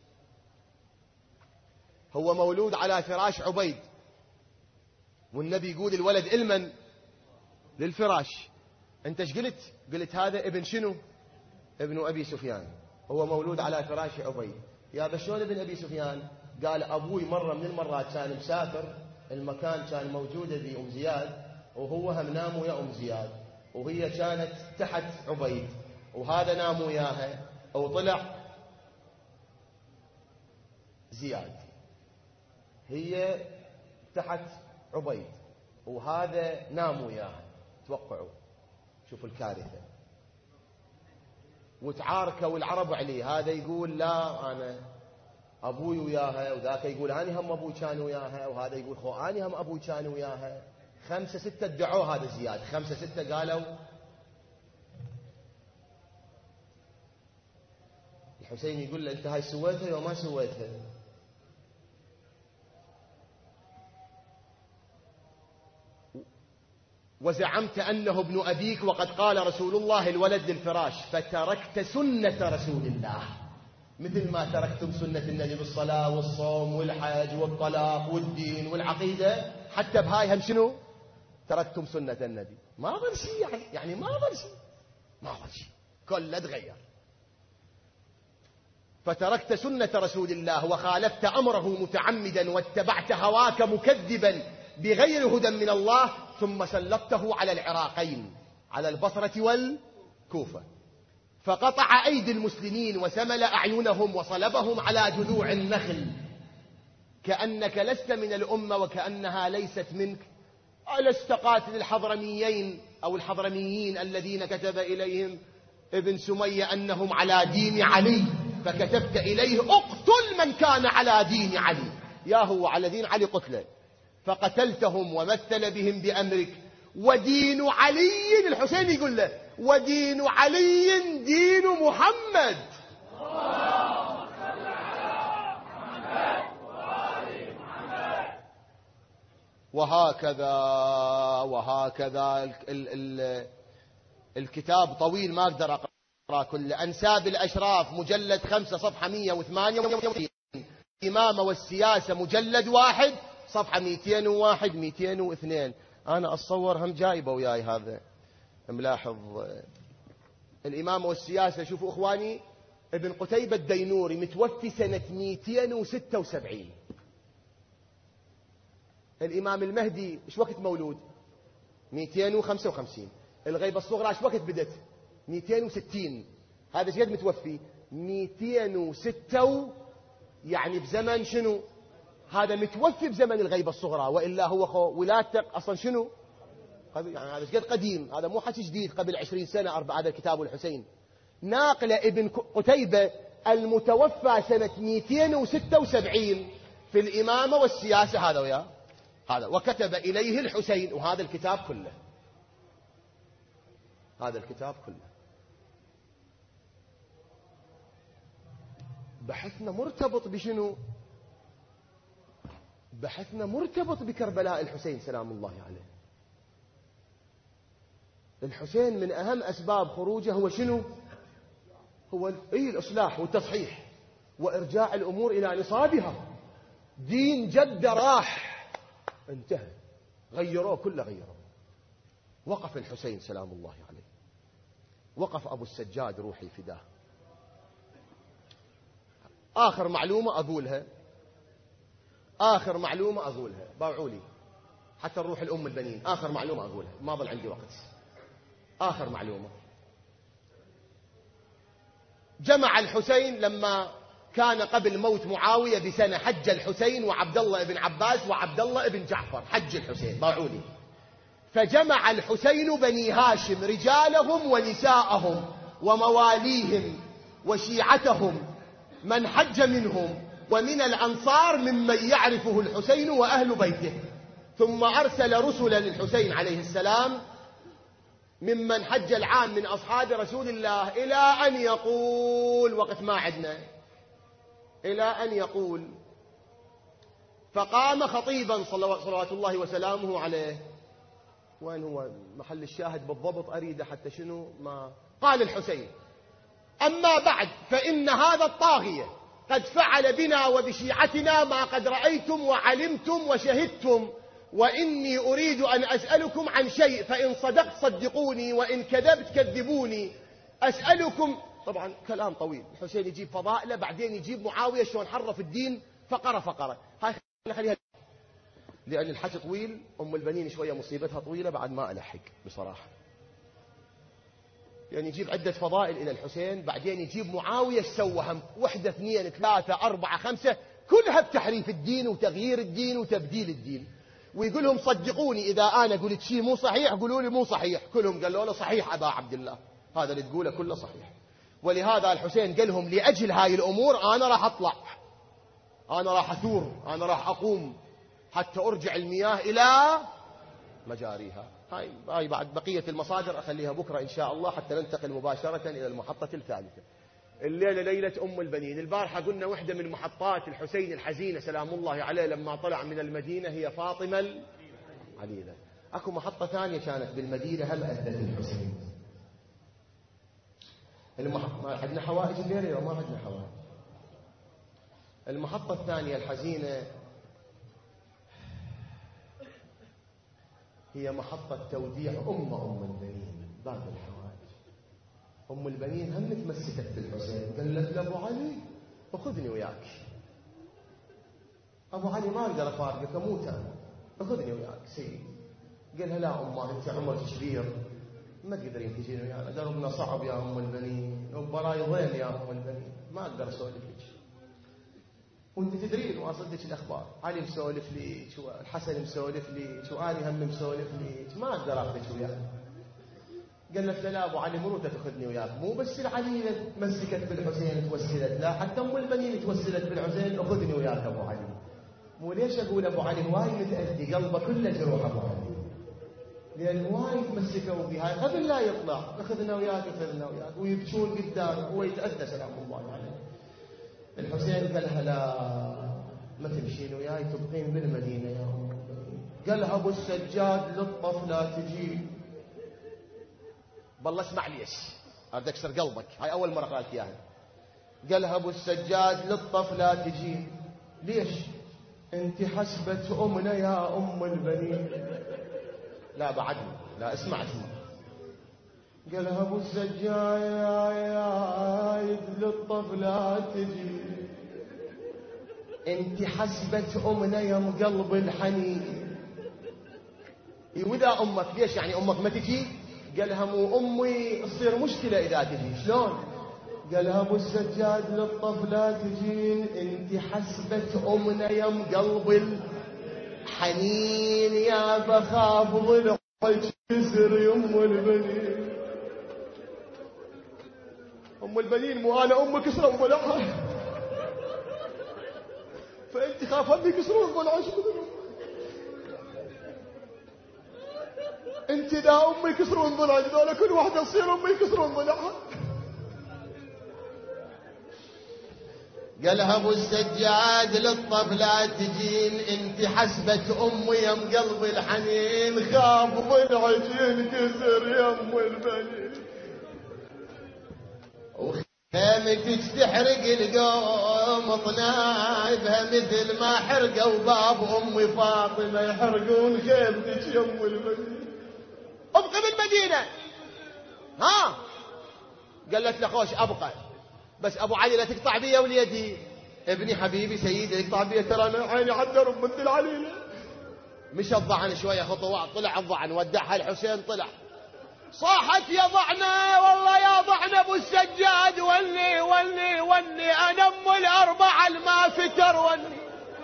Speaker 1: هو مولود على فراش عبيد، والنبي يقول الولد إلمن للفراش. أنت ايش قلت؟ قلت هذا ابن شنو؟ ابن أبي سفيان، هو مولود على فراش عبيد. يا شلون ابن أبي سفيان؟ قال أبوي مرة من المرات كان مسافر، المكان كان موجودة ذي أم زياد، وهو هم نام ويا أم زياد، وهي كانت تحت عبيد، وهذا نام وياها وطلع زياد، هي تحت عبيد وهذا نام وياها. توقعوا شوفوا الكارثة. وتعاركوا العرب عليه، هذا يقول لا أنا أبوي وياها، وذاك يقول أنا هم أبوي كان وياها، وهذا يقول خو أنا هم أبوي كان وياها. 5 6 ادعوا هذا زياد، 5 6 قالوا. الحسين يقول له أنت هاي سويتها وما سويتها؟ وزعمت أنه ابن أبيك وقد قال رسول الله الولد للفراش، فتركت سنة رسول الله مثل ما تركتم سنة النبي بالصلاة والصوم والحج والطلاق والدين والعقيدة، حتى بهاي هم شنو؟ تركتم سنة النبي. ما ظل شيء يعني ما ظل شيء كله تغير. فتركت سنة رسول الله وخالفت أمره متعمدا واتبعت هواك مكذبا بغير هدى من الله، ثم سلطته على العراقين، على البصرة والكوفة، فقطع أيدي المسلمين وسمل أعينهم وصلبهم على جذوع النخل، كأنك لست من الأمة وكأنها ليست منك. ألست قاتل الحضرميين أو الحضرميين الذين كتب إليهم ابن سمية أنهم على دين علي، فكتبت إليه اقتل من كان على دين علي، يا هو على دين علي قتله، فقتلتهم ومثل بهم بأمرك، ودين علي، الحسين يقول له ودين علي دين محمد. وهكذا الكتاب طويل ما أقدر أقرأ كله. أنساب الأشراف مجلد 5 صفحة 188، الإمامة والسياسة مجلد 1 صفحة 201 202. أنا أتصور هم جايبه وياي هذا ملاحظ. الإمامة والسياسة شوفوا إخواني، ابن قتيبة الدينوري متوفي سنة 276. الإمام المهدي إيش وقت مولود؟ 255. الغيبة الصغرى إيش وقت بدت؟ 260. هذا شقد متوفي 206، يعني بزمن شنو؟ هذا متوفي بزمن الغيبة الصغرى، وإلا هو ولادته أصلا شنو؟ يعني هذا شقد قديم، هذا مو حكي جديد قبل 20 سنة. هذا الكتاب الحسين ناقل ابن قتيبة المتوفى سنة 276 في الإمامة والسياسة، هذا وياه هذا، وكتب إليه الحسين، وهذا الكتاب كله، هذا الكتاب كله. بحثنا مرتبط بشنو؟ بحثنا مرتبط بكربلاء الحسين سلام الله عليه. الحسين من أهم أسباب خروجه هو شنو؟ هو الإصلاح والتصحيح وإرجاع الأمور إلى نصابها. دين جدة راح انتهى، غيروه كله غيروه. وقف الحسين سلام الله عليه، وقف أبو السجاد روحي فداه. آخر معلومة أقولها، آخر معلومة أقولها، باوعوا لي حتى نروح الأم البنين. آخر معلومة أقولها، ما ظل عندي وقت. آخر معلومة، جمع الحسين لما كان قبل موت معاوية بسنة، حج الحسين وعبد الله بن عباس وعبد الله بن جعفر، حج الحسين باوعوا لي. فجمع الحسين بني هاشم رجالهم ونساءهم ومواليهم وشيعتهم من حج منهم ومن الأنصار ممن يعرفه الحسين وأهل بيته، ثم أرسل رسلا للحسين عليه السلام ممن حج العام من أصحاب رسول الله، إلى أن يقول، وقت ما عدنا، إلى أن يقول. فقام خطيبا صلوات الله وسلامه عليه. وين هو محل الشاهد بالضبط؟ أريد حتى شنو ما قال الحسين: أما بعد، فإن هذا الطاغية قد فعل بنا وبشيعتنا ما قد رأيتم وعلمتم وشهدتم، وإني أريد أن أسألكم عن شيء، فإن صدقت صدقوني وإن كذبت كذبوني. أسألكم، طبعا كلام طويل، الحسين يجيب فضائله، بعدين يجيب معاوية شلون حرف الدين فقرة فقرة. هاي خليها لأن الحكي طويل. أم البنين شوية مصيبتها طويلة، بعد ما ألحق بصراحة. يعني يجيب عدة فضائل إلى الحسين، بعدين يجيب معاوية سوهم 1 2 3 4 5 كلها بتحريف الدين وتغيير الدين وتبديل الدين، ويقول لهم صدقوني إذا أنا قلت شيء مو صحيح قولوا لي مو صحيح. كلهم قالوا له صحيح أبا عبد الله، هذا اللي تقوله كله صحيح. ولهذا الحسين قال لهم لأجل هاي الأمور أنا راح أطلع، أنا راح أثور، أنا راح أقوم حتى أرجع المياه إلى مجاريها. هاي بعد بقية المصادر أخليها بكرة إن شاء الله، حتى ننتقل مباشرة إلى المحطة الثالثة. الليلة ليلة أم البنين. البارحة قلنا واحدة من محطات الحسين الحزينة سلام الله عليه لما طلع من المدينة هي فاطمة العليلة. أكو محطة ثانية كانت بالمدينة هم أهدت الحسين. ما عندنا حوائج الليلة وما عندنا حوائج. المحطة الثانية الحزينة هي محطة توديع أم البنين بعد الحوائج. أم البنين هم تمسكت بالحسين، قالت لأبو علي أخذني وياك. أبو علي ما أقدر أفارقك، أموت أنا، أخذني وياك سيدي. قالها لا أمه أنت عمرك كبير ما تقدرين تجين ويانا، دربنا صعب يا أم البنين وبرايضين يا أم البنين، ما أقدر أسولف لك. وانت تدرين واصلتك الاخبار، علي مسولف ليك والحسن مسولف ليك واني هم مسولف ليك، ما اقدر اخذك وياي. قالت له لا أبو علي مو تأخذني وياك، مو بس العليلة تمسكت بالحسين توسلت، لا حتى أم البنين توسلت بالحسين، أخذني وياك أبو علي. مو ليش أقول أبو علي هواي متأذي، قلبه كله جروح أبو علي، لأن هواي تمسكوا بهاي قبل لا يطلع، أخذنا وياك أخذنا وياك، ويبكون قدامه، هو يتأذى سلام الله عليه. الحسين قال لها لا ما تمشين وياي، تبقين بالمدينة يا أم البنين. قالها أبو السجاد للطف لا تجي. بالله اسمع ليش أريد أكسر قلبك، هاي أول مرة قالت إياها. قالها أبو السجاد للطف لا تجي. ليش؟ أنت حسبة أمنا يا أم البنين. لا بعدني، لا اسمع. قالها أبو السجاد للطف لا تجي، أنت حسبة أمنا يا مقلب الحنين. وإذا أمك ليش يعني أمك ما تجي؟ قالها مو أمي تصير مشكلة إذا تجي، شلون؟ قالها أبو السجاد للطف لا تجين، أنت حسبة أمنا يا مقلب الحنين، يا بخاف ضلعك يكسر يا أم البنين. أم البنين مو أنا أمك كسروا ضلعها، فأنت خاف هم يكسرون ضلعك. انت دا امي يكسرون ضلعك، ذولا كل واحدة تصير امي يكسرون ضلعها. قالها ابو السجاد للطف لا تجين، انت حسبة امي يا مقلب الحنين، خاف ضلعك ينكسر يا ام البنين، وخيمتك تحرق القوم طنايبها مثل ما حرقوا باب امي فاطمة، يحرقون خيمتك يا ام البنين. ابقى بالمدينة. ها قالت له خوش ابقى، بس ابو علي لا تقطع بي وليدي. ابني حبيبي سيدي يقطع بي، ترى انا عيني عند رب مثل العليلة. مش الضعن شوية خطوات، طلع الضعن ودعها الحسين، طلع صاحت يا ضعنا والله يا ضعنا ابو السجاد ولي ولي ولي، انا ام الاربعة ما فتر ولي،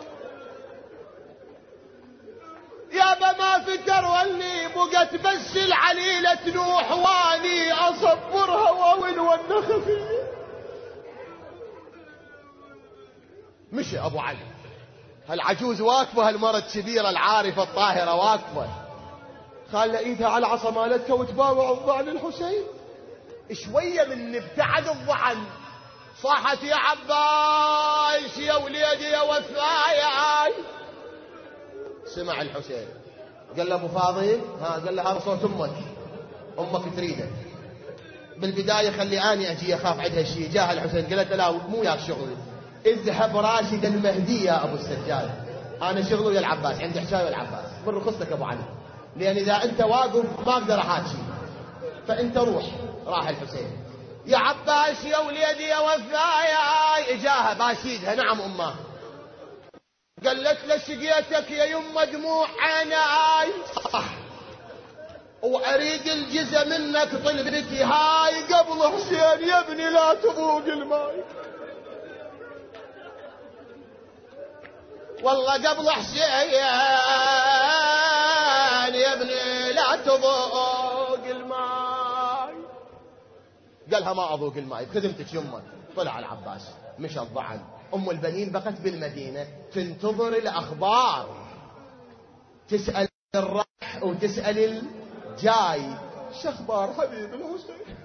Speaker 1: يابا ما فتر ولي، بقت بس العليلة تنوح واني اصبرها والونخ فيه. مشي ابو علي، هالعجوز واقفة، هالمرة الكبيرة العارفة الطاهرة واقفة، خال ايدها على العصا مالتها وتباوع الضعن الحسين. شوية من ابتعد الضعن صاحت يا عباس يا وليدي يا وفاي. سمع الحسين قال له ابو فاضل، قال له هذا صوت امك تريده. بالبدايه خلي اني اجي اخاف عندها شيء. جاء الحسين قالت له لا مو ياك شغل، اذهب راشد المهدي يا ابو السجاد، انا شغله ويا العباس، عندي حساب العباس، من رخصتك ابو علي، لان اذا انت واقف ما اقدر احاكي، فانت روح. راح الحسين يا عباس يا وليدي يا وفاي. اجاها باسيدها نعم امه. قالت له سقيتك يا يمه دموع عيناي، صح واريد الجزء منك طلبتي هاي، قبل حسين يا ابني لا تذوق الماي، والله قبل حسين يا ابني لا تذوق الماي. قالها ما اذوق الماي بخدمتك يمه. طلع العباس مشى الضعن. ام البنين بقت بالمدينه تنتظر الاخبار، تسال الرايح وتسال الجاي، شو اخبار حبيب الحسين،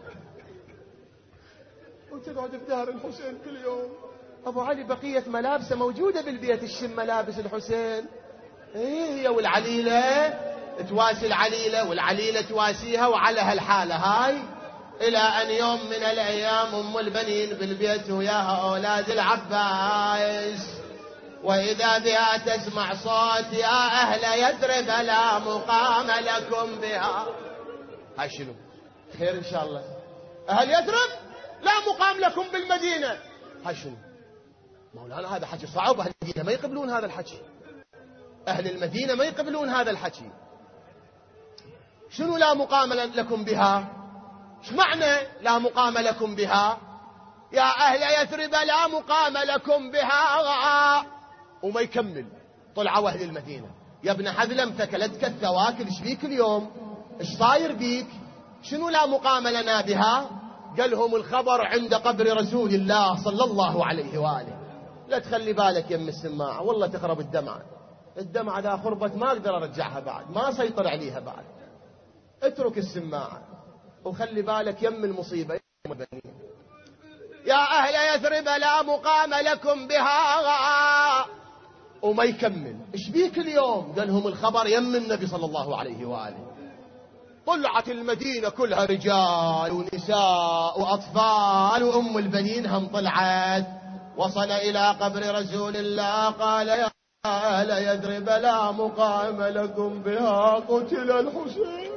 Speaker 1: وتقعد بدار الحسين كل يوم. ابو علي بقيه ملابسه موجوده بالبيت، الشم ملابس الحسين، هي والعليله تواسي العليله والعليله تواسيها، وعلى هالحاله هاي إلى أن يوم من الأيام أم البنين بالبيت وياها أولاد العباس، وإذا بها تسمع صوت يا أهل يثرب لا مقام لكم بها. هاي شنو؟ خير إن شاء الله. أهل يثرب لا مقام لكم بالمدينة، هاي شنو؟ مولانا هذا حكي صعب، أهل المدينة ما يقبلون هذا الحكي، أهل المدينة ما يقبلون هذا الحكي. شنو لا مقام لكم بها؟ ايش معنى لا مقام لكم بها؟ يا أهل يثرب لا مقام لكم بها. وما يكمل. طلعوا أهل المدينة، يا ابن حذلم ثكلتك الثواكل، ايش بيك اليوم؟ ايش صاير بيك؟ شنو لا مقام لنا بها؟ قال لهم الخبر عند قبر رسول الله صلى الله عليه وآله. لا تخلي بالك يم السماعة، والله تخرب الدمعة. الدمعة ذا خربت ما أقدر أرجعها بعد، ما سيطر عليها بعد. اترك السماعة وخلي بالك يم المصيبة. يا أهل يثرب لا مقام لكم بها. وما يكمل. إيش بيك اليوم؟ قال لهم الخبر يم النبي صلى الله عليه وآله. طلعت المدينة كلها رجال ونساء وأطفال، وأم البنين هم طلعت. وصل إلى قبر رسول الله قال يا أهل يثرب لا مقام لكم بها، قتل الحسين.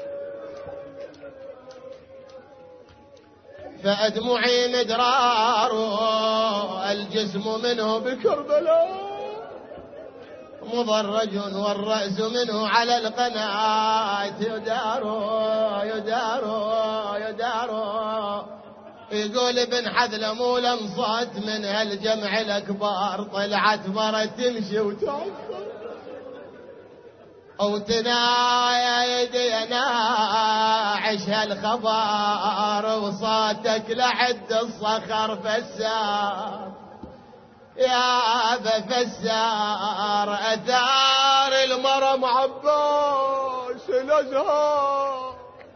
Speaker 1: فأدمعي مدرار الجسم منه بكربلاء، مضرج والرأس منه على القناة يدار يدار يدار. يقول ابن حذلم ولمصت من هالجمع الأكبر، طلعت مرة تمشي وتعفر وتنايا يدينا عش هالخبر، وصاتك لحد الصخر فسار يا أبا فسار. أثار المرم عباس الأزهار.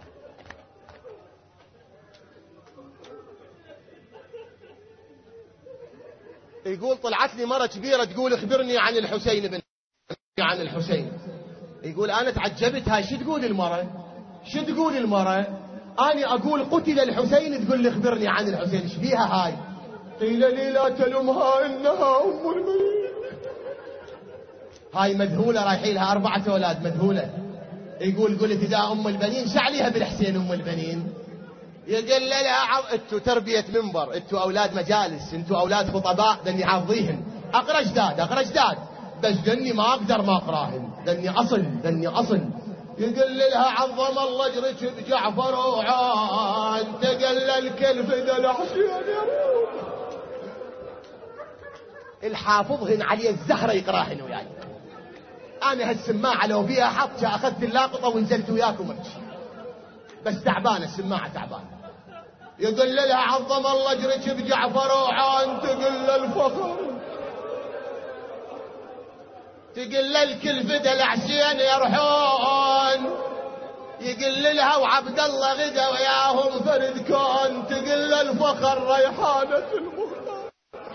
Speaker 1: يقول طلعت لي مرة كبيرة تقول اخبرني عن الحسين بن عن الحسين. يقول أنا تعجبت، هاي شو تقول المرة؟ شو تقول المرة؟ أنا أقول قتل الحسين تقول لي اخبرني عن الحسين، ايش فيها هاي؟ قيل لي لا تلمها إنها أم المؤمنين. هاي مذهولة، رايحين لها 4 أولاد مذهولة. يقول قلت إذا أم البنين شعليها بالحسين أم البنين. يقول لها انتوا تربية منبر، انتوا أولاد مجالس، انتوا أولاد خطباء، دني حافظيهن. أقرأ جداد أقرأ جداد، بس دني ما أقدر ما أقراهن، دني أصل. يقول لها عظم الله اجرك بجعفر وعان، تقلل كل فدى الحسين الحافظهن علي الزهرة يقراهن وياي. أنا هالسماعة لو بيها حط أخذت اللاقطة ونزلت وياكم أمشي، بس تعبانة السماعة تعبانة. يقول لها عظم الله اجرك بجعفر وعان، تقل الفخر تقل كل فدى الحسين يرحون. يقل لها وعبد الله غدا وياهم فرد كون، تقل الفخر ريحانة المختار.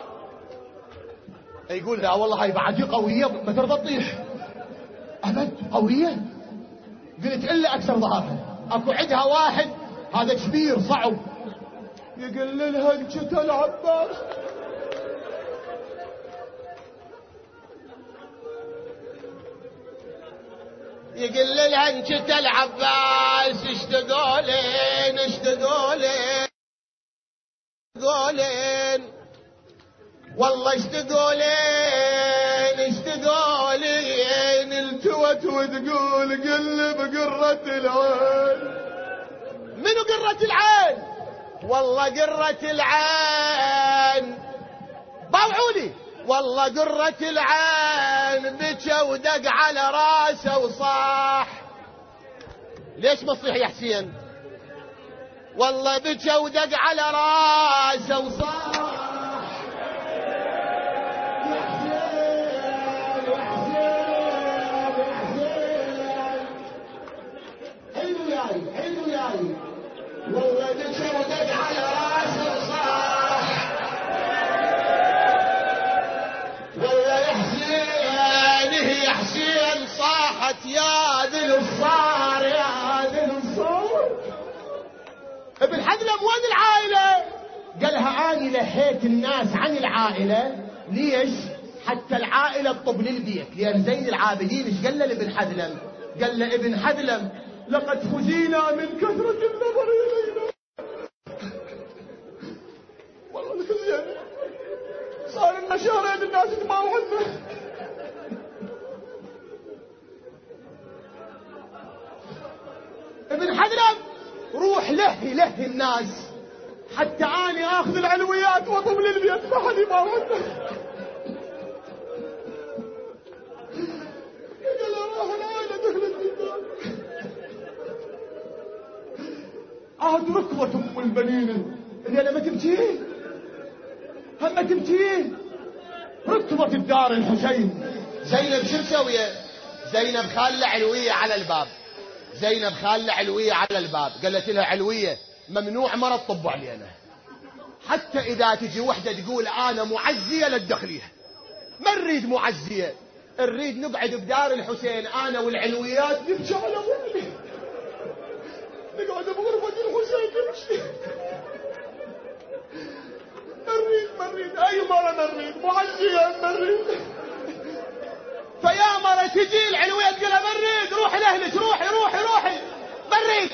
Speaker 1: يقول لا والله هاي بعدي قوية ما ترضى تطيح أبد، قوية. قلت إلا أكثر ظهرها أكو عندها واحد هذا كبير صعب. يقول لها انشت العباس. يقول لها انشت العباس اشتقولين والله اشتقولين. التوت وتقول قلب قرة العين. منو قرة العين؟ والله قرة العين باوعولي. والله قرة العين بكى ودق على راسه وصاح. ليش ما تصيح يا حسين؟ والله بكى ودق على راسه وصاح. حلو ياي والله بكى ودق على راسه وصاح. والله يا حسين صاحت يا ذي الصار يا ذي الصار. ابن حذلم وين العائلة؟ قالها اني لهيت الناس عن العائلة. ليش؟ حتى العائلة تطب للبيت. لأن زين العابدين ايش قال له لابن حذلم؟ قال له ابن حذلم لقد خزينا من كثرة النظر إلينا. والله الخزيان صار لنا شهرين الناس يتباوعوا عنا. ابن حذلم روح لهي الناس حتى اني اخذ العلويات واطب للبيت ما حد يباوع عنا.
Speaker 2: عاد ركضة ام البنين اللي انا ما تبكين، هم ما تبكين، ركضت الدار الحسين.
Speaker 1: زينب شو مسويه؟ زينب خالة علوية على الباب، زينب خالة علوية على الباب، قالت لها علوية ممنوع مرة تطب علينا، حتى إذا تجي وحدة تقول أنا معزية لا تدخليها، ما نريد معزية، نريد نقعد بدار الحسين أنا والعلويات نبكي على أبوي، نقعد بغرفة الحسين نمشي. ما نريد أي مرة نريد معزية، ما نريد. فيا مرة تجي العلوية تقول لها ما نريد، روحي لأهلك، روحي ما نريد،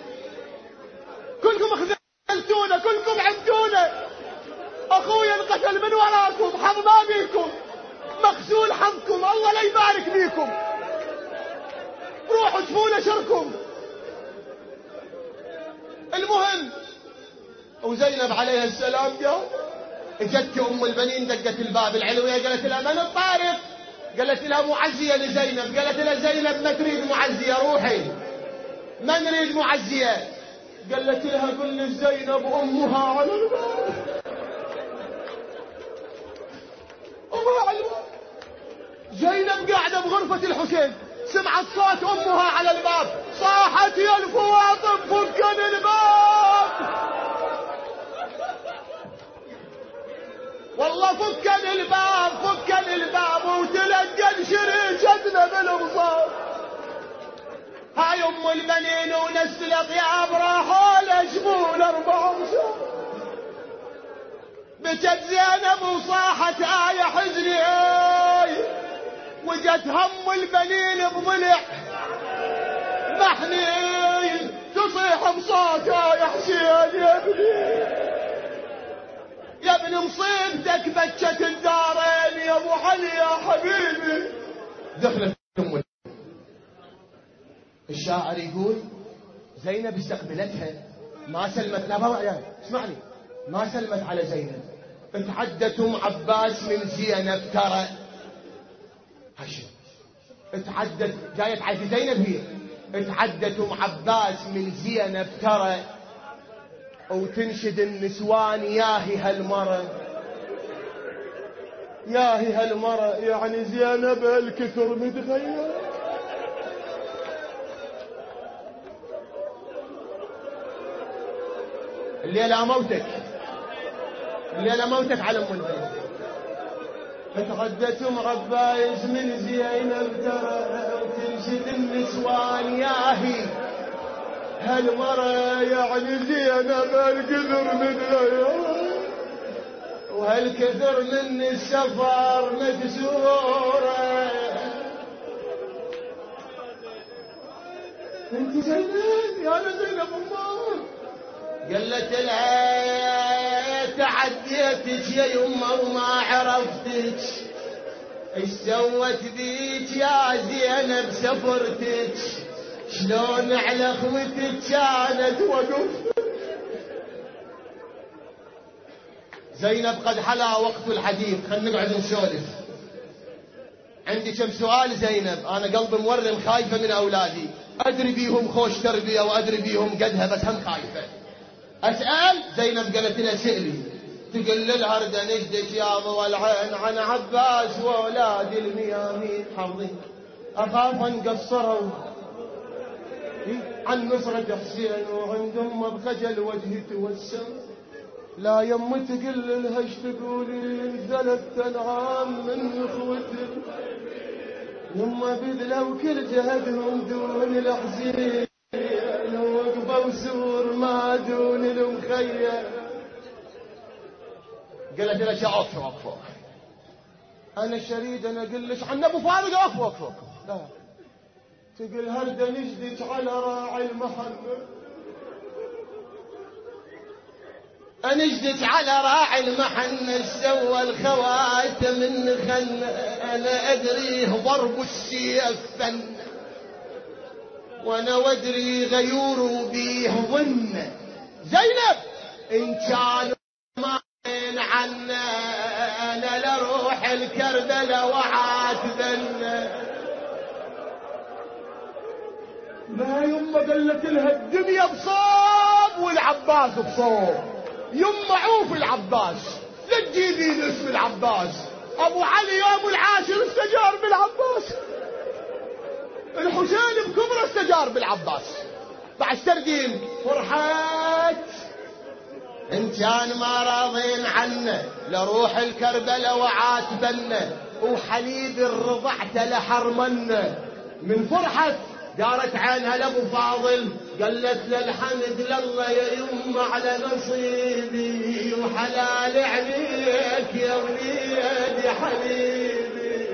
Speaker 1: كلكم خذلتونا، كلكم عبدونا، أخويا انقتل من وراكم، حظ ما بيكم، مغسول حظكم، الله لا يبارك بيكم، روحوا شوفونا شركم. المهم وزينب عليها السلام اجت ام البنين دقت الباب، العلوية قالت لها من الطارق؟ قالت لها معزية لزينب، قالت لها زينب ما تريد معزية، روحي ما نريد معزية. قالت لها قل لزينب امها على الباب، امها على الباب. زينب قاعدة بغرفة الحسين سمعت صوت امها على الباب، صاحت يا الفواطم فكن الباب، والله فكن الباب وتلقى شريشتنا بالبصار. هاي ام البنين ونس الاطياب راحوا لشمول 4 شهور، بكت زينب وصاحت آية حزني وجت هم البنين بضلع محني تصيح بصوت يا حسين يا ابني يا ابن مصيبتك بكت الدارين يا ابو علي يا حبيبي. دخلت ام الشاعر يقول زينب استقبلتها ما سلمت، لا بابا يعني اسمعني، ما سلمت على زينب، اتعدت ام عباس من زينب ترى هشم، اتعدت جاية تعرف زينب هي، اتعدت ام عباس من زينب ترى وتنشد النسوان ياهي هالمرة، ياهي هالمرة يعني زينب الكثر متغير. الليلة موتك، الليلة موتك على ام البنين. اتعدت ام عباس من زينب ترى وتنشد النسوان ياهي هالمرة يعني زينب الكثر متغير، وهالكثر من السفر مكسورة. انت زينب يا زينب امك، قالت لها تعديتك يا يمه وما عرفتك، ايش سوت بيك يا زينب سفرتك، شلون على اخوتك كانت وقف. زينب قد حلا وقت الحديث، خلينا نقعد نسولف. عندي كم سؤال زينب، انا قلبي مورم خايفه من اولادي، ادري بيهم خوش تربيه وادري بيهم قدها بس هم خايفه. اسال زينب قالت لها سئلي، تقول لها ارد نجدك يا ضوى العين عن عباس واولاد الميامين حظي، اخاف ان قصروا عن نصرة حسين وعند امه بخجل وجهي توسم، لا يم تقل لها ايش تقولي نزلت انعام من اخوتي، يما بذلوا كل جهدهم دون الحزين، وقفوا سور ما دون المخيل. قالت لها شاف وقفوا انا الشريد انا اقول لك عن ابو فارق وقفوا لا تقول هرده نجدك على راعي المحنة، انجدك على راعي المحنة سوى الخواتم من خن، انا ادريه ضرب السيف فن، وانا وادري غيور بيه ظن. زينب ان كان ما عنا انا لروح الكربلاء وعاتبنا. ما يما قالت لها الدنيا بصاب
Speaker 2: العباس بصوب، يما عوف العباس، لا تجيبين اسم العباس. ابو علي يوم العاشر استجار بالعباس، الحسين بكبره استجار بالعباس. بعد تردين فرحات
Speaker 1: إن كان ما راضين عنه لروح الكربلة وعاتبنه، وحليب الرضعت لحرمنه. من فرحة دارت عينها لابو فاضل، قالت للحمد لله يا يمه على نصيبي، وحلال عليك يا وليدي حبيبي.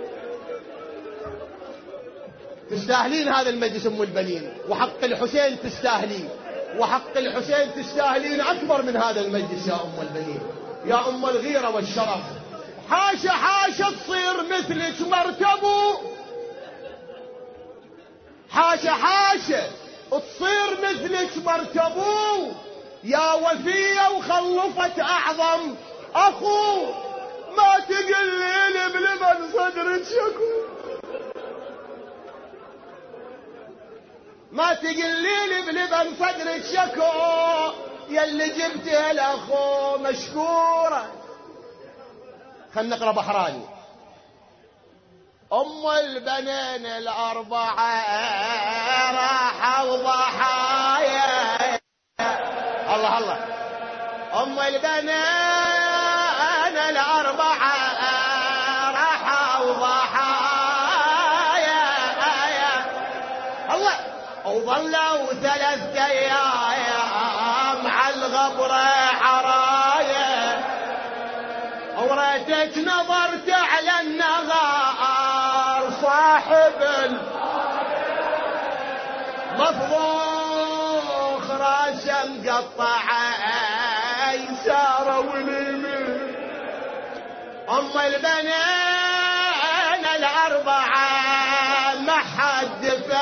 Speaker 1: تستاهلين هذا المجلس ام البنين، وحق الحسين تستاهلين، وحق الحسين تستاهلين اكبر من هذا المجلس يا ام البنين، يا ام الغيره والشرف. حاشا حاشا تصير مثلك مرتبو، حاشا حاشا تصير مثلك مرتبو، يا وفيه وخلفت اعظم اخو. ما تقلين بلبن صدرك شكو، ما تقلين بلبن صدرك شكو، يلي جبته الاخو مشكوره. خلنا نقرا بحراني. ام البنين الاربعه راحوا ضحايا، الله الله. ام البنين الاربعه راحوا ضحايا، الله. وظلوا 3 ايام على الغبره عرايا، وريتك نظرت على النغار صاحب مفضوخ راسه مقطعه يساره واليمين. ام البنين الاربعه ما حد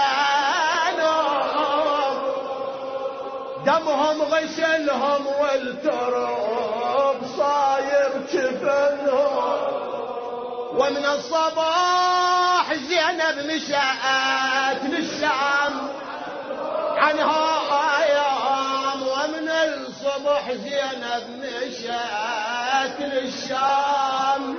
Speaker 1: فانهم، دمهم غسلهم والتراب صاير كفنهم. ومن الصباح زينب مشات للشام عنها ايام، ومن الصبح زينب مشات للشام.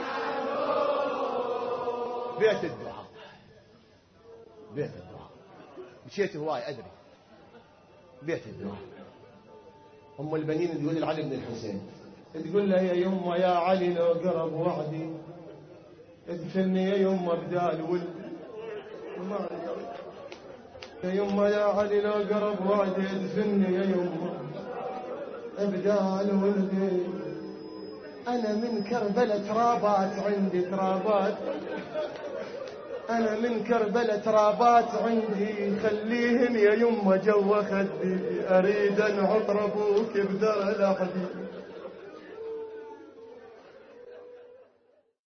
Speaker 1: بيت الدعاء، بيت الدعاء، مشيت هواي ادري. بيت الدعاء. ام البنين تقول لعلي بن الحسين، تقول له يا يمه يا علي لو قرب وعدي ادفني يا يمه بدال ولدي. يا يمه يا علي لو قرب وعدي ادفني يا يمه بدال ولدي. انا من كربلة ترابات عندي ترابات، انا من كربلة ترابات عندي، خليهن يا يمه جوا خدي، اريد انعطر ابوك بدار لحدي.